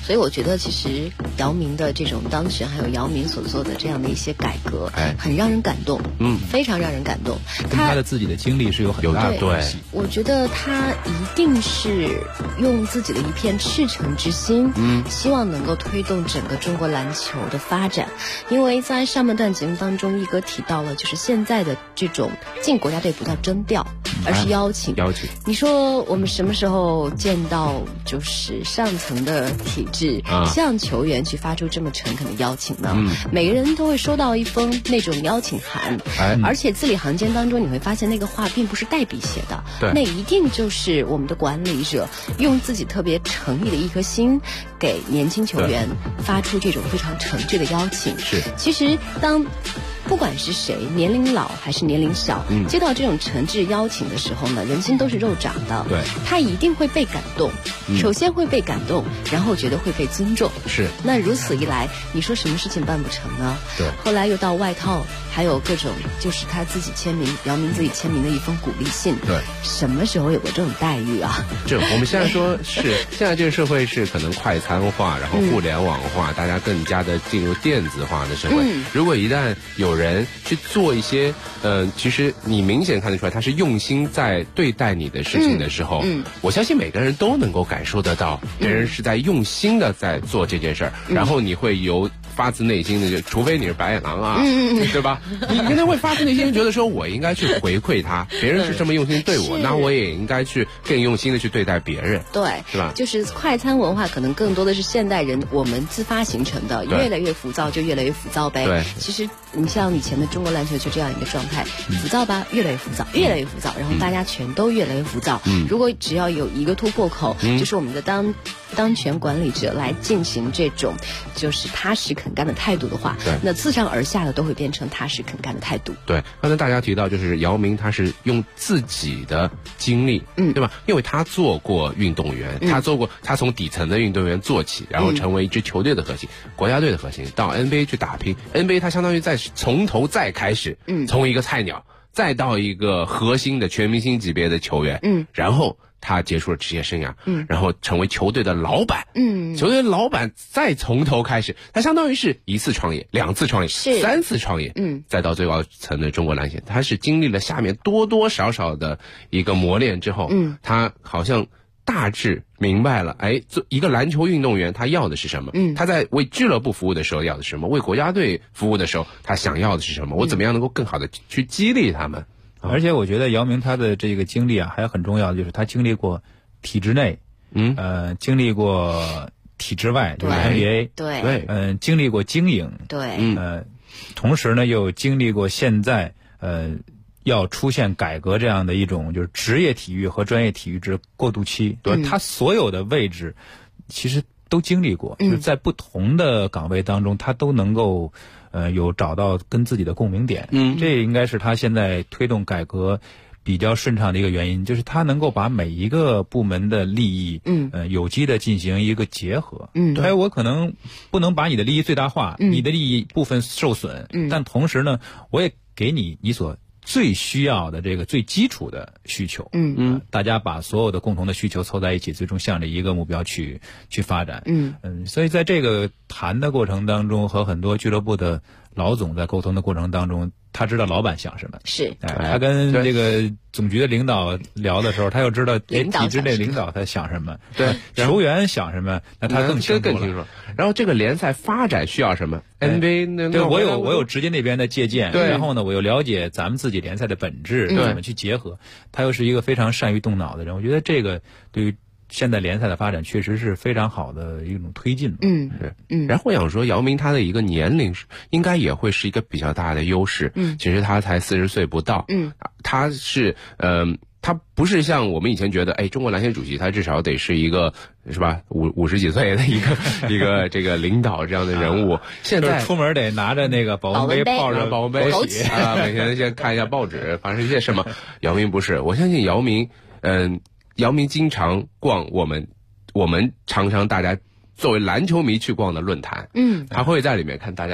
[SPEAKER 3] 所以我觉得其实姚明的这种当选，还有姚明所做的这样的一些改革，很让人感动，非常让人感动。
[SPEAKER 1] 跟他的自己的经历是有很大的关系。
[SPEAKER 3] 我觉得他一定是用自己的一片赤诚之心，希望能够推动整个中国篮球的发展。因为在上半段节目当中，一哥提到了，就是现在的这种进国家队不叫征调，而是邀请。你说我们什么时候见到就是上层的体制向球员去发出这么诚恳的邀请呢？每个人都会收到一封那种邀请函，而且字里行间当中你会发现那个话并不是代笔写的，那一定就是我们的管理者用自己特别诚意的一颗心给年轻球员发出这种非常诚挚的邀请。其实当不管是谁，年龄老还是年龄小，接到这种诚挚邀请的时候呢，人心都是肉长的，他一定会被感动，首先会被感动，然后觉得会被尊重。那如此一来，你说什么事情办不成呢？后来又到外套，还有各种就是他自己签名，姚明自己签名的一封鼓励信。什么时候有过这种待遇啊？
[SPEAKER 2] 我们现在说是现在这个社会是可能快餐化，然后互联网化，大家更加的进入电子化的社会。如果一旦有人去做一些其实你明显看得出来他是用心在对待你的事情的时候，我相信每个人都能够感受得到别人是在用心的在做这件事儿，然后你会由发自内心的，除非你是白眼狼啊，对吧？你肯定会发自内心觉得说，我应该去回馈他，别人是这么用心对我，那我也应该去更用心的去对待别人，是吧？
[SPEAKER 3] 就是快餐文化可能更多的是现代人我们自发形成的，越来越浮躁就越来越浮躁呗。其实你像以前的中国篮球就这样一个状态，浮躁吧，越来越浮躁，越来越浮躁，然后大家全都越来越浮躁。如果只要有一个突破口，就是我们的当权管理者来进行这种就是踏实肯干的态度的话，那自上而下的都会变成踏实肯干的态度。
[SPEAKER 2] 刚才大家提到就是姚明他是用自己的经历，对吧？因为他做过运动员，他从底层的运动员做起，然后成为一支球队的核心，国家队的核心，到 NBA 去打拼。NBA 他相当于在从头再开始，从一个菜鸟再到一个核心的全明星级别的球员，然后他结束了职业生涯，然后成为球队的老板，球队的老板再从头开始，他相当于是1次创业、2次创业、3次创业，再到最高层的中国篮协，他是经历了下面多多少少的一个磨练之后，他好像大致明白了，做一个篮球运动员他要的是什么，他在为俱乐部服务的时候要的是什么，为国家队服务的时候他想要的是什么，我怎么样能够更好的去激励他们。
[SPEAKER 1] 而且我觉得姚明他的这个经历啊，还有很重要的就是他经历过体制内，经历过体制外，就是 NBA， 经历过经营，同时呢又经历过现在要出现改革这样的一种就是职业体育和专业体育之过渡期，他所有的位置其实都经历过，就是在不同的岗位当中他都能够有找到跟自己的共鸣点，这应该是他现在推动改革比较顺畅的一个原因，就是他能够把每一个部门的利益，有机的进行一个结合。我可能不能把你的利益最大化，你的利益部分受损，但同时呢，我也给你所最需要的这个最基础的需求，大家把所有的共同的需求凑在一起，最终向着一个目标去发展，所以在这个谈的过程当中，和很多俱乐部的老总在沟通的过程当中，他知道老板想什么，他跟这个总局的领导聊的时候，他又知道体制内领导他想什么，球员想什么，那他更清楚了。
[SPEAKER 2] 然后这个联赛发展需要什么 ，NBA
[SPEAKER 1] 我有直接那边的借鉴，然后呢，我又了解咱们自己联赛的本质，怎么去结合。他又是一个非常善于动脑的人，我觉得这个对于现在联赛的发展确实是非常好的一种推进。
[SPEAKER 2] 然后我想说，姚明他的一个年龄应该也会是一个比较大的优势。其实他才40岁不到。他是他不是像我们以前觉得，中国篮协主席他至少得是一个是吧50几岁的一个这个领导这样的人物。现在
[SPEAKER 1] 出门得拿着那个保温杯，泡着保温杯
[SPEAKER 2] 洗啊，每天先看一下报纸，发生一些什么。姚明不是，我相信姚明经常逛我们常常大家作为篮球迷去逛的论坛，他会在里面看大家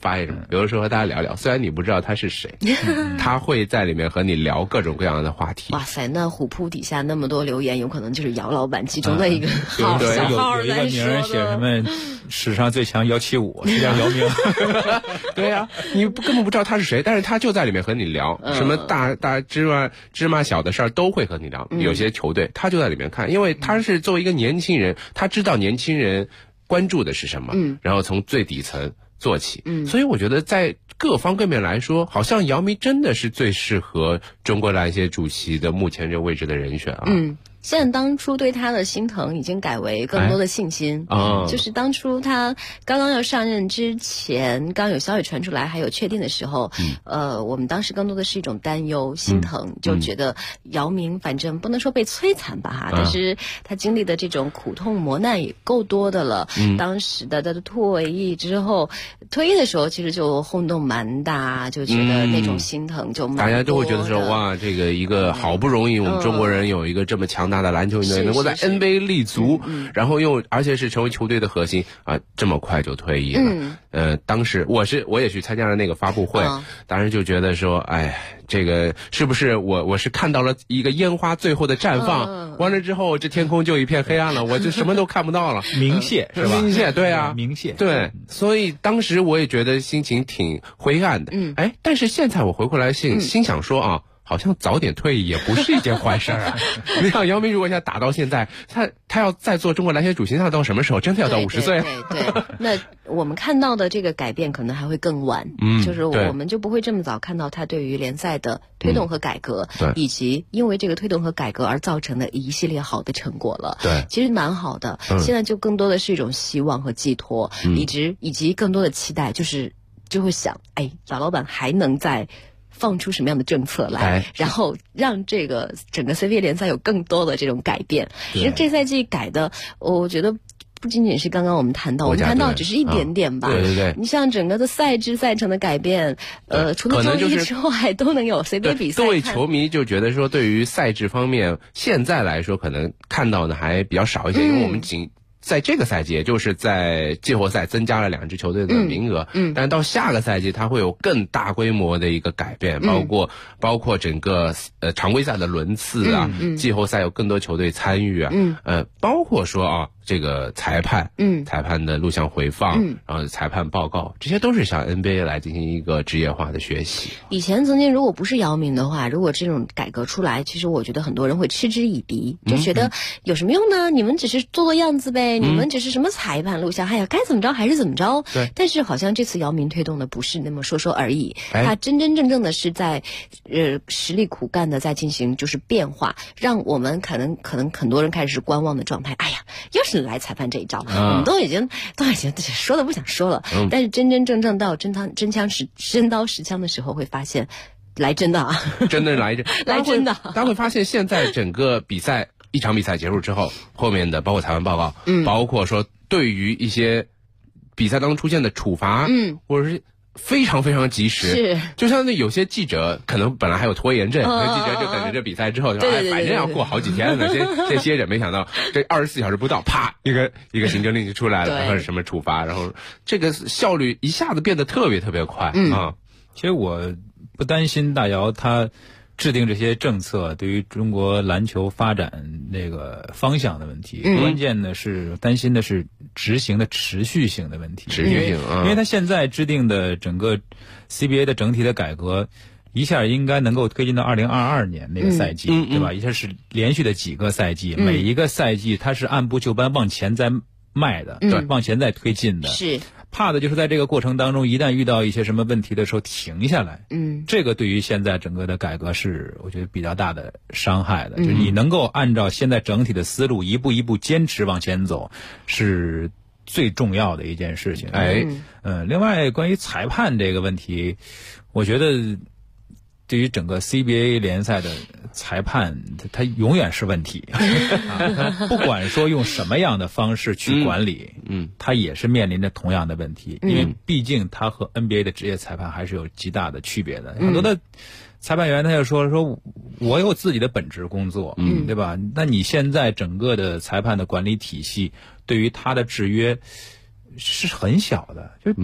[SPEAKER 2] 发现什么？有的时候和大家聊聊，虽然你不知道他是谁，他会在里面和你聊各种各样的话题。
[SPEAKER 3] 哇塞，那虎扑底下那么多留言，有可能就是姚老板其中的一个号，小号
[SPEAKER 1] 有一个名人写什么史上最强175，是叫姚明。
[SPEAKER 2] 对呀，你根本不知道他是谁，但是他就在里面和你聊，什么大芝麻小的事儿都会和你聊。有些球队他就在里面看，因为他是作为一个年轻人，他知道年轻人关注的是什么，然后从最底层做起。所以我觉得在各方各面来说，好像姚明真的是最适合中国篮协主席的目前这个位置的人选啊。
[SPEAKER 3] 现在当初对他的心疼已经改为更多的信心，就是当初他刚刚要上任之前，刚有消息传出来还有确定的时候，我们当时更多的是一种担忧、心疼，就觉得姚明反正不能说被摧残吧但是他经历的这种苦痛磨难也够多的了。当时的他退役之后，退役的时候其实就轰动蛮大，就觉得那种心疼就蛮多的，
[SPEAKER 2] 大家就会觉得说哇，这个一个好不容易我们中国人有一个这么强大的篮球运动员能够在 NBA 立足，然后而且是成为球队的核心啊，这么快就退役了。当时我也去参加了那个发布会，当时就觉得说，哎，这个是不是我是看到了一个烟花最后的绽放，完了之后这天空就一片黑暗了，我就什么都看不到了。
[SPEAKER 1] 冥谢是吧？
[SPEAKER 2] 冥谢，对啊，
[SPEAKER 1] 冥谢，
[SPEAKER 2] 对。所以当时我也觉得心情挺灰暗的。但是现在我回过来心想说啊，好像早点退役也不是一件坏事啊。你想姚明如果想打到现在，他要再做中国篮协主席，他到什么时候？真的要到50岁？
[SPEAKER 3] 对，那我们看到的这个改变可能还会更晚，就是我们就不会这么早看到他对于联赛的推动和改革，以及因为这个推动和改革而造成的一系列好的成果了。
[SPEAKER 2] 对，
[SPEAKER 3] 其实蛮好的。现在就更多的是一种希望和寄托，以及更多的期待，就会想，哎，姚老板还能再放出什么样的政策来，然后让这个整个 CBA 联赛有更多的这种改变。其实这赛季改的，我觉得不仅仅是刚刚我们谈到只是一点点吧。
[SPEAKER 2] 对，
[SPEAKER 3] 你像整个的赛制赛程的改变，除了周一之后还都能有 CBA 比赛。
[SPEAKER 2] 各位球迷就觉得说，对于赛制方面，现在来说可能看到的还比较少一些，因为我们在这个赛季，也就是在季后赛增加了2支球队的名额，但到下个赛季它会有更大规模的一个改变，包括整个常规赛的轮次啊，季后赛有更多球队参与啊，包括说啊这个裁判的录像回放，然后裁判报告，这些都是向 NBA 来进行一个职业化的学习。
[SPEAKER 3] 以前曾经如果不是姚明的话，如果这种改革出来，其实我觉得很多人会嗤之以鼻，就觉得有什么用呢？你们只是做做样子呗，你们只是什么裁判录像，哎呀，该怎么着还是怎么着。
[SPEAKER 2] 对。
[SPEAKER 3] 但是好像这次姚明推动的不是那么说而已，他真正的是在实力苦干的在进行就是变化，让我们可能很多人开始是观望的状态。哎呀，又是来裁判这一招，我们都已经说的不想说了。但是真正到真刀实枪的时候，会发现来真的啊，
[SPEAKER 2] 真的来真的。大家会发现现在整个比赛一场比赛结束之后，后面的包括裁判报告，包括说对于一些比赛当中出现的处罚，或者是非常非常及时，
[SPEAKER 3] 是
[SPEAKER 2] 就像那有些记者可能本来还有拖延症，那记者就等着这比赛之后，就反正要过好几天了，先歇着，没想到这24小时不到，啪，一个行政令就出来了，然后是什么处罚，然后这个效率一下子变得特别特别快啊。
[SPEAKER 1] 其实我不担心大姚他制定这些政策对于中国篮球发展那个方向的问题，关键的是担心的是执行的持续性的问题。因为他现在制定的整个 CBA 的整体的改革，一下应该能够推进到2022年那个赛季，对吧？一下是连续的几个赛季，每一个赛季它是按部就班往前在迈的，对，往前在推进的。
[SPEAKER 3] 是。
[SPEAKER 1] 怕的就是在这个过程当中，一旦遇到一些什么问题的时候停下来。这个对于现在整个的改革是我觉得比较大的伤害的。就是你能够按照现在整体的思路一步一步坚持往前走，是最重要的一件事情。另外关于裁判这个问题，我觉得对于整个 CBA 联赛的裁判，他永远是问题。他不管说用什么样的方式去管理，他也是面临着同样的问题。因为毕竟他和 NBA 的职业裁判还是有极大的区别的。很多的裁判员他就说我有自己的本职工作，对吧？那你现在整个的裁判的管理体系对于他的制约是很小的，就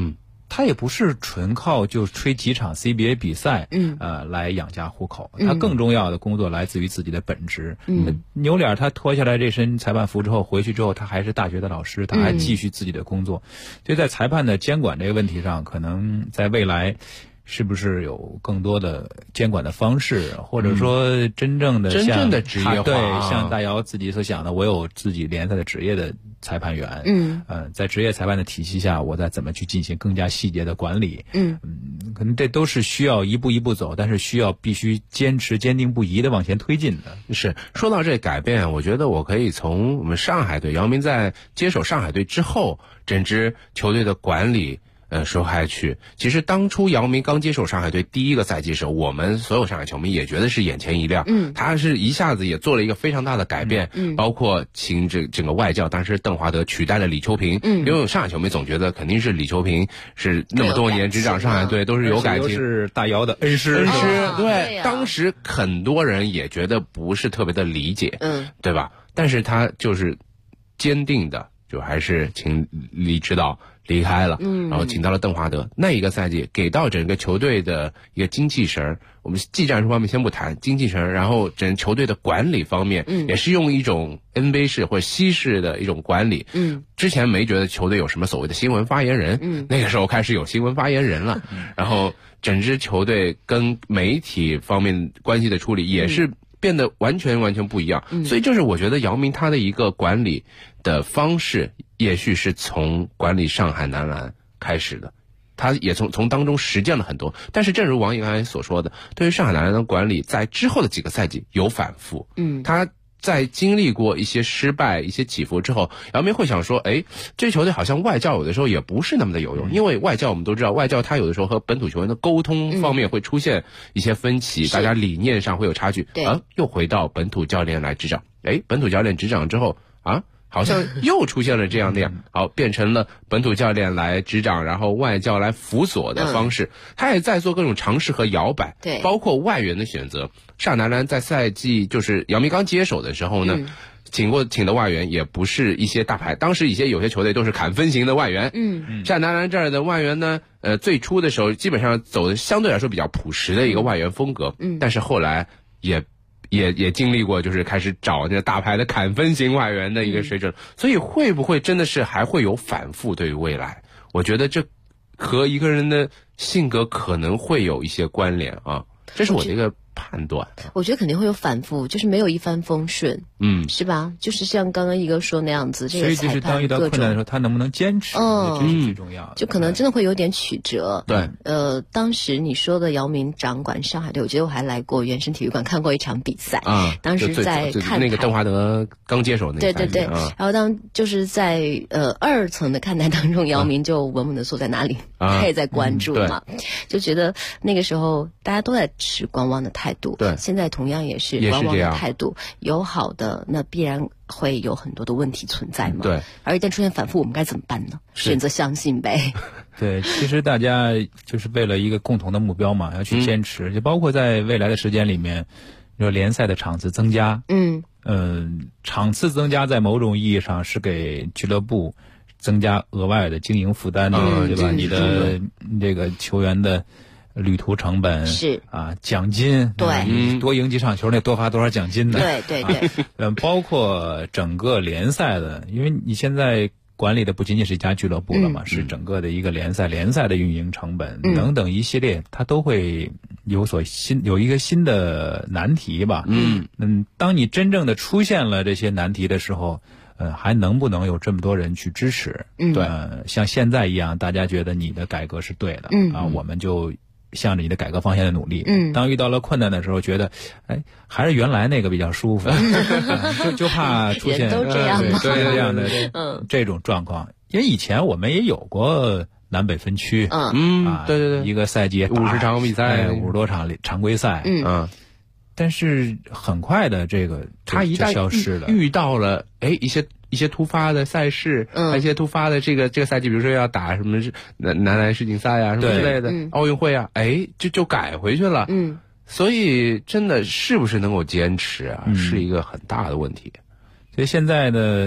[SPEAKER 1] 他也不是纯靠就吹几场 CBA 比赛，来养家糊口。他更重要的工作来自于自己的本职。牛脸他脱下来这身裁判服之后，回去之后他还是大学的老师，他还继续自己的工作。所以在裁判的监管这个问题上，可能在未来是不是有更多的监管的方式，或者说真正的
[SPEAKER 2] 职业化，
[SPEAKER 1] 对，像大姚自己所想的，我有自己联赛的职业的裁判员，在职业裁判的体系下，我再怎么去进行更加细节的管理，可能这都是需要一步一步走，但是必须坚持坚定不移的往前推进的。
[SPEAKER 2] 是，说到这改变，我觉得我可以从我们上海队，姚明在接手上海队之后，整支球队的管理说开去。其实当初姚明刚接手上海队第一个赛季时候，我们所有上海球迷也觉得是眼前一亮，他是一下子也做了一个非常大的改变，包括请整个外教，当时邓华德取代了李秋平，因为上海球迷总觉得肯定是李秋平是那么多年执掌上海队都是有改进，
[SPEAKER 1] 是大姚的恩师，
[SPEAKER 2] 对，当时很多人也觉得不是特别的理解，对吧？但是他就是坚定的，就还是请李指导离开了，然后请到了邓华德。那一个赛季给到整个球队的一个精气神，我们技战术方面先不谈精气神，然后整个球队的管理方面，也是用一种 NBA 式或者西式的一种管理。之前没觉得球队有什么所谓的新闻发言人，那个时候开始有新闻发言人了，然后整支球队跟媒体方面关系的处理也是变得完全不一样。所以这是我觉得姚明他的一个管理的方式，也许是从管理上海男篮开始的，他也从当中实践了很多。但是正如王毅刚才所说的，对于上海男篮的管理在之后的几个赛季有反复，他在经历过一些失败一些起伏之后，姚明会想说，这球队好像外教有的时候也不是那么的有用，因为外教我们都知道，外教他有的时候和本土球员的沟通方面会出现一些分歧，大家理念上会有差距，又回到本土教练来执掌，本土教练执掌之后好像又出现了这样那样，好，变成了本土教练来执掌，然后外教来辅佐的方式，他也在做各种尝试和摇摆，
[SPEAKER 3] 对，
[SPEAKER 2] 包括外援的选择。上海男篮在赛季就是姚明刚接手的时候呢，请的外援也不是一些大牌，当时有些球队都是砍分型的外援，上海男篮这儿的外援呢，最初的时候基本上走的相对来说比较朴实的一个外援风格，但是后来也经历过，就是开始找那大牌的砍分型外援的一个水准，所以会不会真的是还会有反复？对于未来，我觉得这和一个人的性格可能会有一些关联啊，这是我的一个判断。
[SPEAKER 3] 我觉得肯定会有反复，就是没有一帆风顺，是吧？就是像刚刚一哥说那样子，这个
[SPEAKER 1] 所以就是当遇到困难的时候，他能不能坚持，这是最重要的。
[SPEAKER 3] 就可能真的会有点曲折。
[SPEAKER 2] 对，
[SPEAKER 3] 当时你说的姚明掌管上海队，我觉得我还来过原生体育馆看过一场比赛，当时在看
[SPEAKER 2] 那个邓华德刚接手那个，
[SPEAKER 3] 对，然后就是在2层的看台当中，姚明就稳稳的坐在那里，他也在关注嘛，就觉得那个时候大家都在持观望的态度，
[SPEAKER 2] 对，
[SPEAKER 3] 现在同样也是观望的态度，有好的那必然会有很多的问题存在嘛，
[SPEAKER 2] 对，
[SPEAKER 3] 而一旦出现反复，我们该怎么办呢？选择相信呗。
[SPEAKER 1] 对，其实大家就是为了一个共同的目标嘛，要去坚持，就包括在未来的时间里面，说联赛的场次增加，场次增加在某种意义上是给俱乐部增加额外的经营负担的，对吧？你的这个球员的旅途成本
[SPEAKER 3] 是
[SPEAKER 1] 奖金，
[SPEAKER 3] 对，
[SPEAKER 1] 多赢几场球那多发多少奖金呢？
[SPEAKER 3] 对，
[SPEAKER 1] 包括整个联赛的，因为你现在管理的不仅仅是一家俱乐部了嘛，是整个的一个联赛的运营成本等等一系列，它都会有一个新的难题吧。当你真正的出现了这些难题的时候，还能不能有这么多人去支持？对，像现在一样，大家觉得你的改革是对的，我们就向着你的改革方向的努力。当遇到了困难的时候，觉得还是原来那个比较舒服，就怕出现
[SPEAKER 3] 都这样
[SPEAKER 1] 这样的这种状况。因为以前我们也有过南北分区，
[SPEAKER 2] 对，
[SPEAKER 1] 一个赛季
[SPEAKER 2] 50场比赛
[SPEAKER 1] ，50多场常规赛，但是很快的这个
[SPEAKER 2] 他一旦
[SPEAKER 1] 消失了，
[SPEAKER 2] 遇到了一些突发的赛事，一些突发的这个赛季，比如说要打什么男篮世锦赛啊什么之类的，奥运会啊，就改回去了。所以真的是不是能够坚持啊，是一个很大的问题。
[SPEAKER 1] 所以现在呢，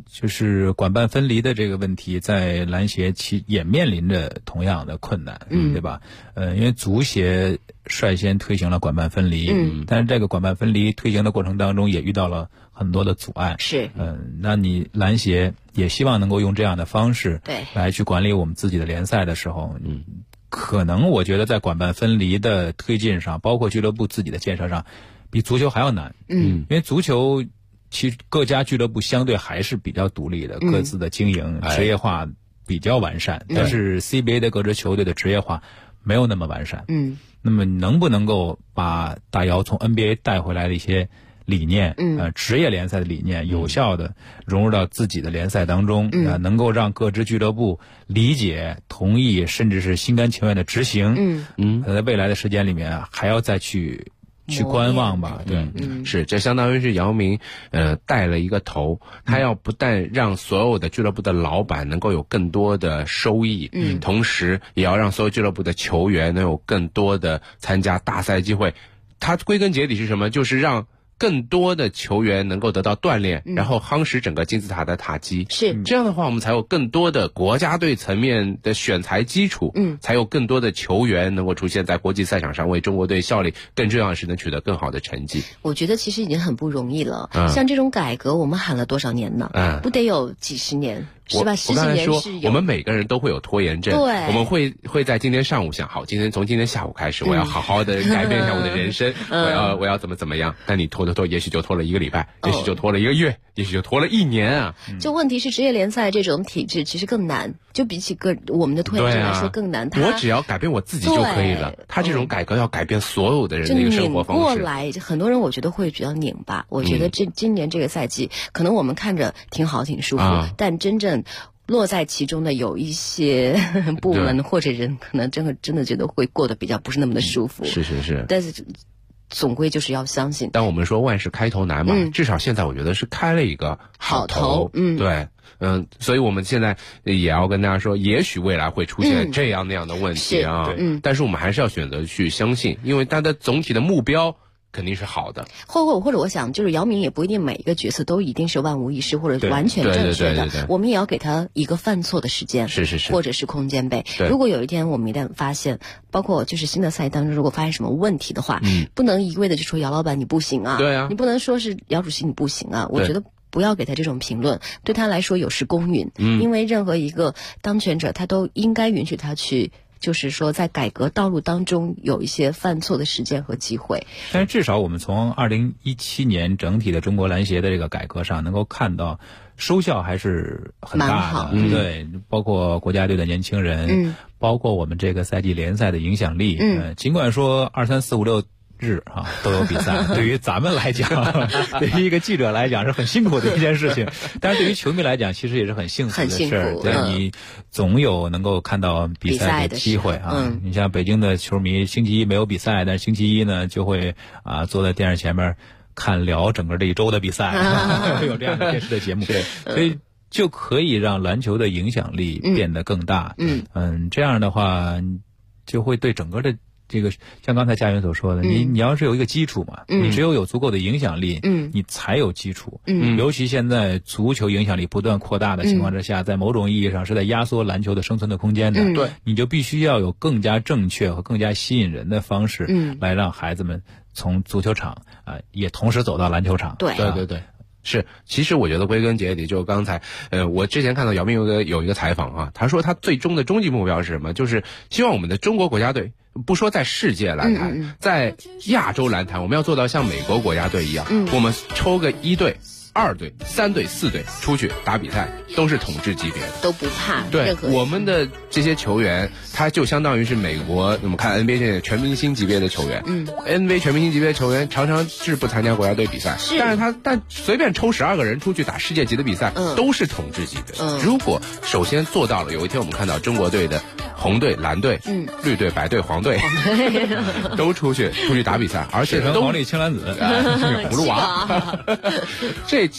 [SPEAKER 1] 就是管办分离的这个问题，在篮协其也面临着同样的困难，对吧？因为足协率先推行了管办分离，但是这个管办分离推行的过程当中也遇到了很多的阻碍。
[SPEAKER 3] 是，
[SPEAKER 1] 那你篮协也希望能够用这样的方式，
[SPEAKER 3] 对，
[SPEAKER 1] 来去管理我们自己的联赛的时候，可能我觉得在管办分离的推进上，包括俱乐部自己的建设上，比足球还要难。因为足球其实各家俱乐部相对还是比较独立的，各自的经营职业化比较完善，但是 CBA 的各支球队的职业化没有那么完善。那么能不能够把大姚从 NBA 带回来的一些理念，职业联赛的理念，有效的融入到自己的联赛当中，能够让各支俱乐部理解、同意，甚至是心甘情愿的执行。在未来的时间里面还要再去观望吧。对，
[SPEAKER 2] 是，这相当于是姚明带了一个头，他要不但让所有的俱乐部的老板能够有更多的收益，同时也要让所有俱乐部的球员能有更多的参加大赛机会。他归根结底是什么？就是让更多的球员能够得到锻炼，然后夯实整个金字塔的塔基。
[SPEAKER 3] 是
[SPEAKER 2] 这样的话，我们才有更多的国家队层面的选材基础，才有更多的球员能够出现在国际赛场上为中国队效力，更重要的是能取得更好的成绩。
[SPEAKER 3] 我觉得其实已经很不容易了。像这种改革，我们喊了多少年呢？不得有几十年。是吧？
[SPEAKER 2] 我刚才说，我们每个人都会有拖延症。
[SPEAKER 3] 对，
[SPEAKER 2] 我们会在今天上午想，好，从今天下午开始，我要好好的改变一下我的人生，我要怎么样？但你拖，也许就拖了1个礼拜，也许就拖了1个月，也许就拖了1年啊。
[SPEAKER 3] 就问题是，职业联赛这种体制其实更难，就比起我们的拖延症来说更难。
[SPEAKER 2] 我只要改变我自己就可以了。他这种改革要改变所有的人的一个生活方式。
[SPEAKER 3] 过来，很多人我觉得会比较拧巴。我觉得今年这个赛季，可能我们看着挺好挺舒服，但真正落在其中的有一些部门或者人，可能真的觉得会过得比较不是那么的舒服。
[SPEAKER 2] 是。
[SPEAKER 3] 但是总归就是要相信。
[SPEAKER 2] 但我们说万事开头难嘛，至少现在我觉得是开了一个好头。对。所以我们现在也要跟大家说，也许未来会出现这样那样的问题啊。但是我们还是要选择去相信，因为它的总体的目标肯定是好的，
[SPEAKER 3] 或者我想，就是姚明也不一定每一个角色都一定是万无一失或者完全正确的，我们也要给他一个犯错的时间，
[SPEAKER 2] 是，
[SPEAKER 3] 或者是空间呗。如果有一天我们一旦发现，包括就是新的赛当中，如果发现什么问题的话，不能一味的就说姚老板你不行啊，
[SPEAKER 2] 对啊，
[SPEAKER 3] 你不能说是姚主席你不行啊，我觉得不要给他这种评论，对他来说有失公允，因为任何一个当权者他都应该允许他去。就是说，在改革道路当中有一些犯错的时间和机会，
[SPEAKER 1] 但是至少我们从2017年整体的中国篮协的这个改革上，能够看到收效还是很大的。对，包括国家队的年轻人，包括我们这个赛季联赛的影响力。尽管说2、3、4、5、6日都有比赛，对于咱们来讲，对于一个记者来讲是很辛苦的一件事情，但是对于球迷来讲其实也是很幸福的事儿。对，你总有能够看到比赛的机会啊。你像北京的球迷，星期一没有比赛，但是星期一呢就会坐在电视前面聊整个这一周的比赛，会有这样的电视的节目。对，所以就可以让篮球的影响力变得更大。这样的话就会对整个的这个像刚才嘉云所说的，你要是有一个基础嘛，你只有足够的影响力，你才有基础。尤其现在足球影响力不断扩大的情况之下，在某种意义上是在压缩篮球的生存的空间的。
[SPEAKER 2] 对，
[SPEAKER 1] 你就必须要有更加正确和更加吸引人的方式，来让孩子们从足球场也同时走到篮球场。
[SPEAKER 3] 对。
[SPEAKER 2] 是，其实我觉得归根结底，就刚才，我之前看到姚明有一个采访啊，他说他最终的终极目标是什么？就是希望我们的中国国家队，不说在世界篮坛，在亚洲篮坛，我们要做到像美国国家队一样，我们抽个1队、2队、3队、4队出去打比赛，都是统治级别的，
[SPEAKER 3] 都不怕。
[SPEAKER 2] 对，我们的这些球员，他就相当于是美国，我们看 NBA 现在全明星级别的球员，NBA 全明星级别的球员常常是不参加国家队比赛，但随便抽12个人出去打世界级的比赛，都是统治级别。如果首先做到了，有一天我们看到中国队的红队、蓝队、绿队、白队、黄队都出去打比赛，而且都
[SPEAKER 1] 黄绿青蓝紫
[SPEAKER 2] 葫芦娃，这7个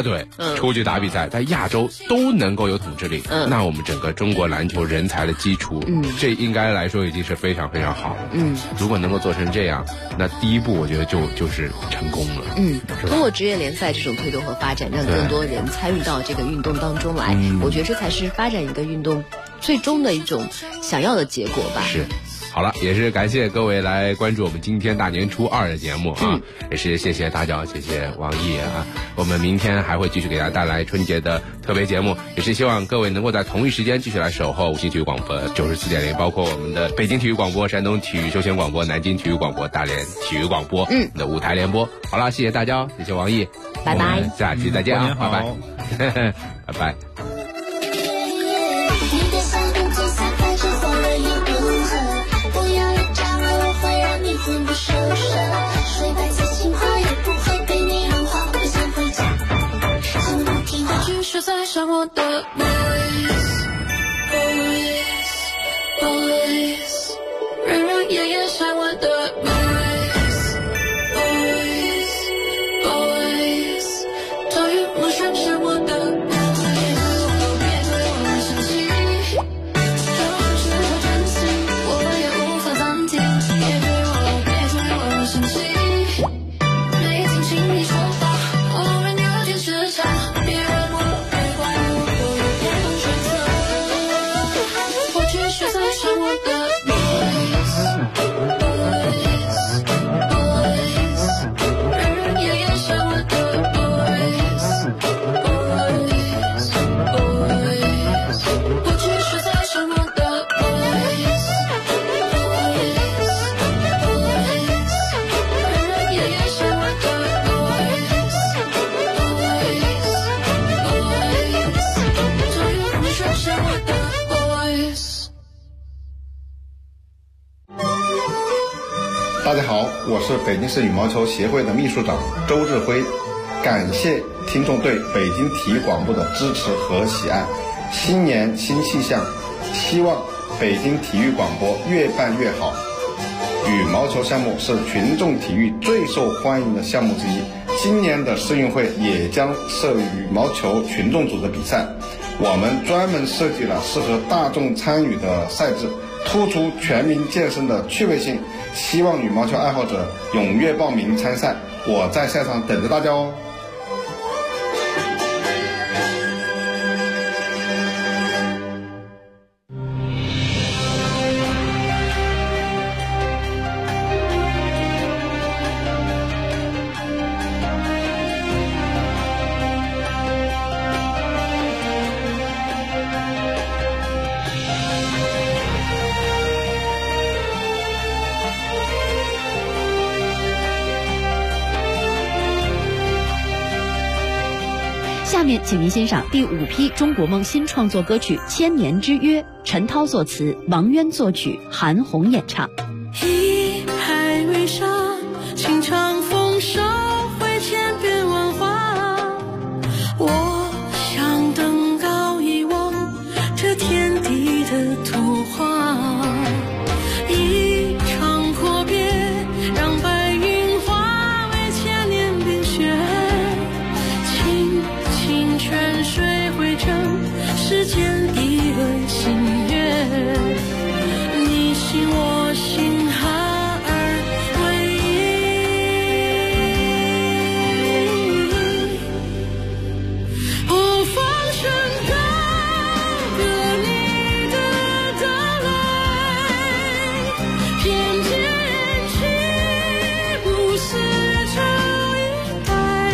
[SPEAKER 2] 队出去打比赛，在亚洲都能够有统治力，那我们整个中国篮球人才的基础，这应该来说已经是非常非常好了。如果能够做成这样，那第一步我觉得就是成功了。
[SPEAKER 3] 通过职业联赛这种推动和发展，让更多人参与到这个运动当中来，我觉得这才是发展一个运动最终的一种想要的结果吧。
[SPEAKER 2] 是。好了，也是感谢各位来关注我们今天大年初2的节目啊，也是谢谢大脚，谢谢王毅啊。我们明天还会继续给大家带来春节的特别节目，也是希望各位能够在同一时间继续来守候五星体育广播94.0，包括我们的北京体育广播、山东体育休闲广播、南京体育广播、大连体育广播的舞台联播。好了，谢谢大家，谢谢王毅，
[SPEAKER 3] 拜拜，
[SPEAKER 2] 下期再见啊，拜拜，拜拜。
[SPEAKER 17] 魂不守舍，睡白菜情话也不会被你融化，我先回家。从不听话，继续在上我的 boys，人人夜夜上我的 boys，头晕目眩上我的。
[SPEAKER 18] 大家好，我是北京市羽毛球协会的秘书长周志辉，感谢听众对北京体育广播的支持和喜爱。新年新气象，希望北京体育广播越办越好。羽毛球项目是群众体育最受欢迎的项目之一，今年的世运会也将设羽毛球群众组的比赛，我们专门设计了适合大众参与的赛制，突出全民健身的趣味性，希望羽毛球爱好者踊跃报名参赛，我在赛场等着大家哦。
[SPEAKER 12] 下面请您欣赏第5批中国梦新创作歌曲《千年之约》，陈涛作词，王渊作曲，韩红演唱。
[SPEAKER 17] 一海为沙，情长风沙，会千变万化。我想登高一望这天地的图画，一场阔别，让白云化为千年冰雪。泉水汇成世间一轮新月，你心我心哈而为一，不放声高歌你的到来，偏见岂不似这一代。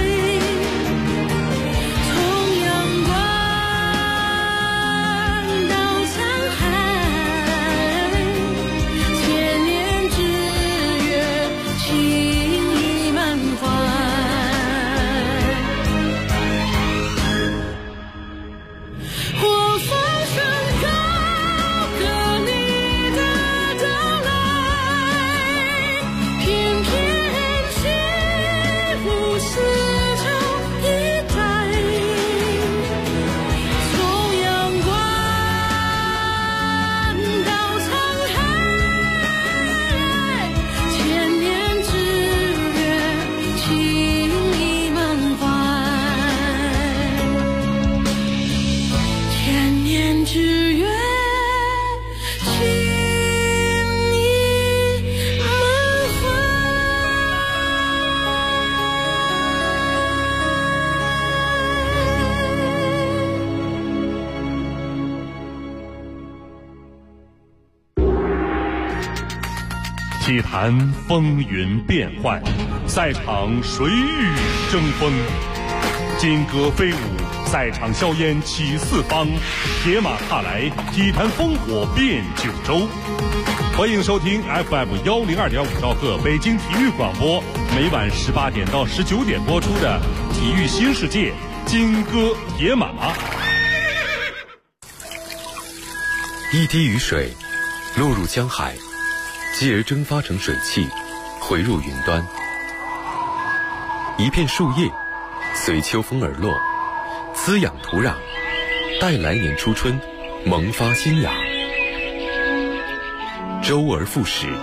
[SPEAKER 17] 从阳关到残
[SPEAKER 11] 体坛风云变幻，赛场水雨争锋，金戈飞舞，赛场硝烟起四方，铁马踏来，体坛烽火遍九州。欢迎收听 FM102.5兆赫北京体育广播，每晚18点到19点播出的《体育新世界》金戈铁马。
[SPEAKER 19] 一滴雨水落入江海，继而蒸发成水汽，回入云端。一片树叶随秋风而落，滋养土壤，待来年初春萌发新芽。周而复始，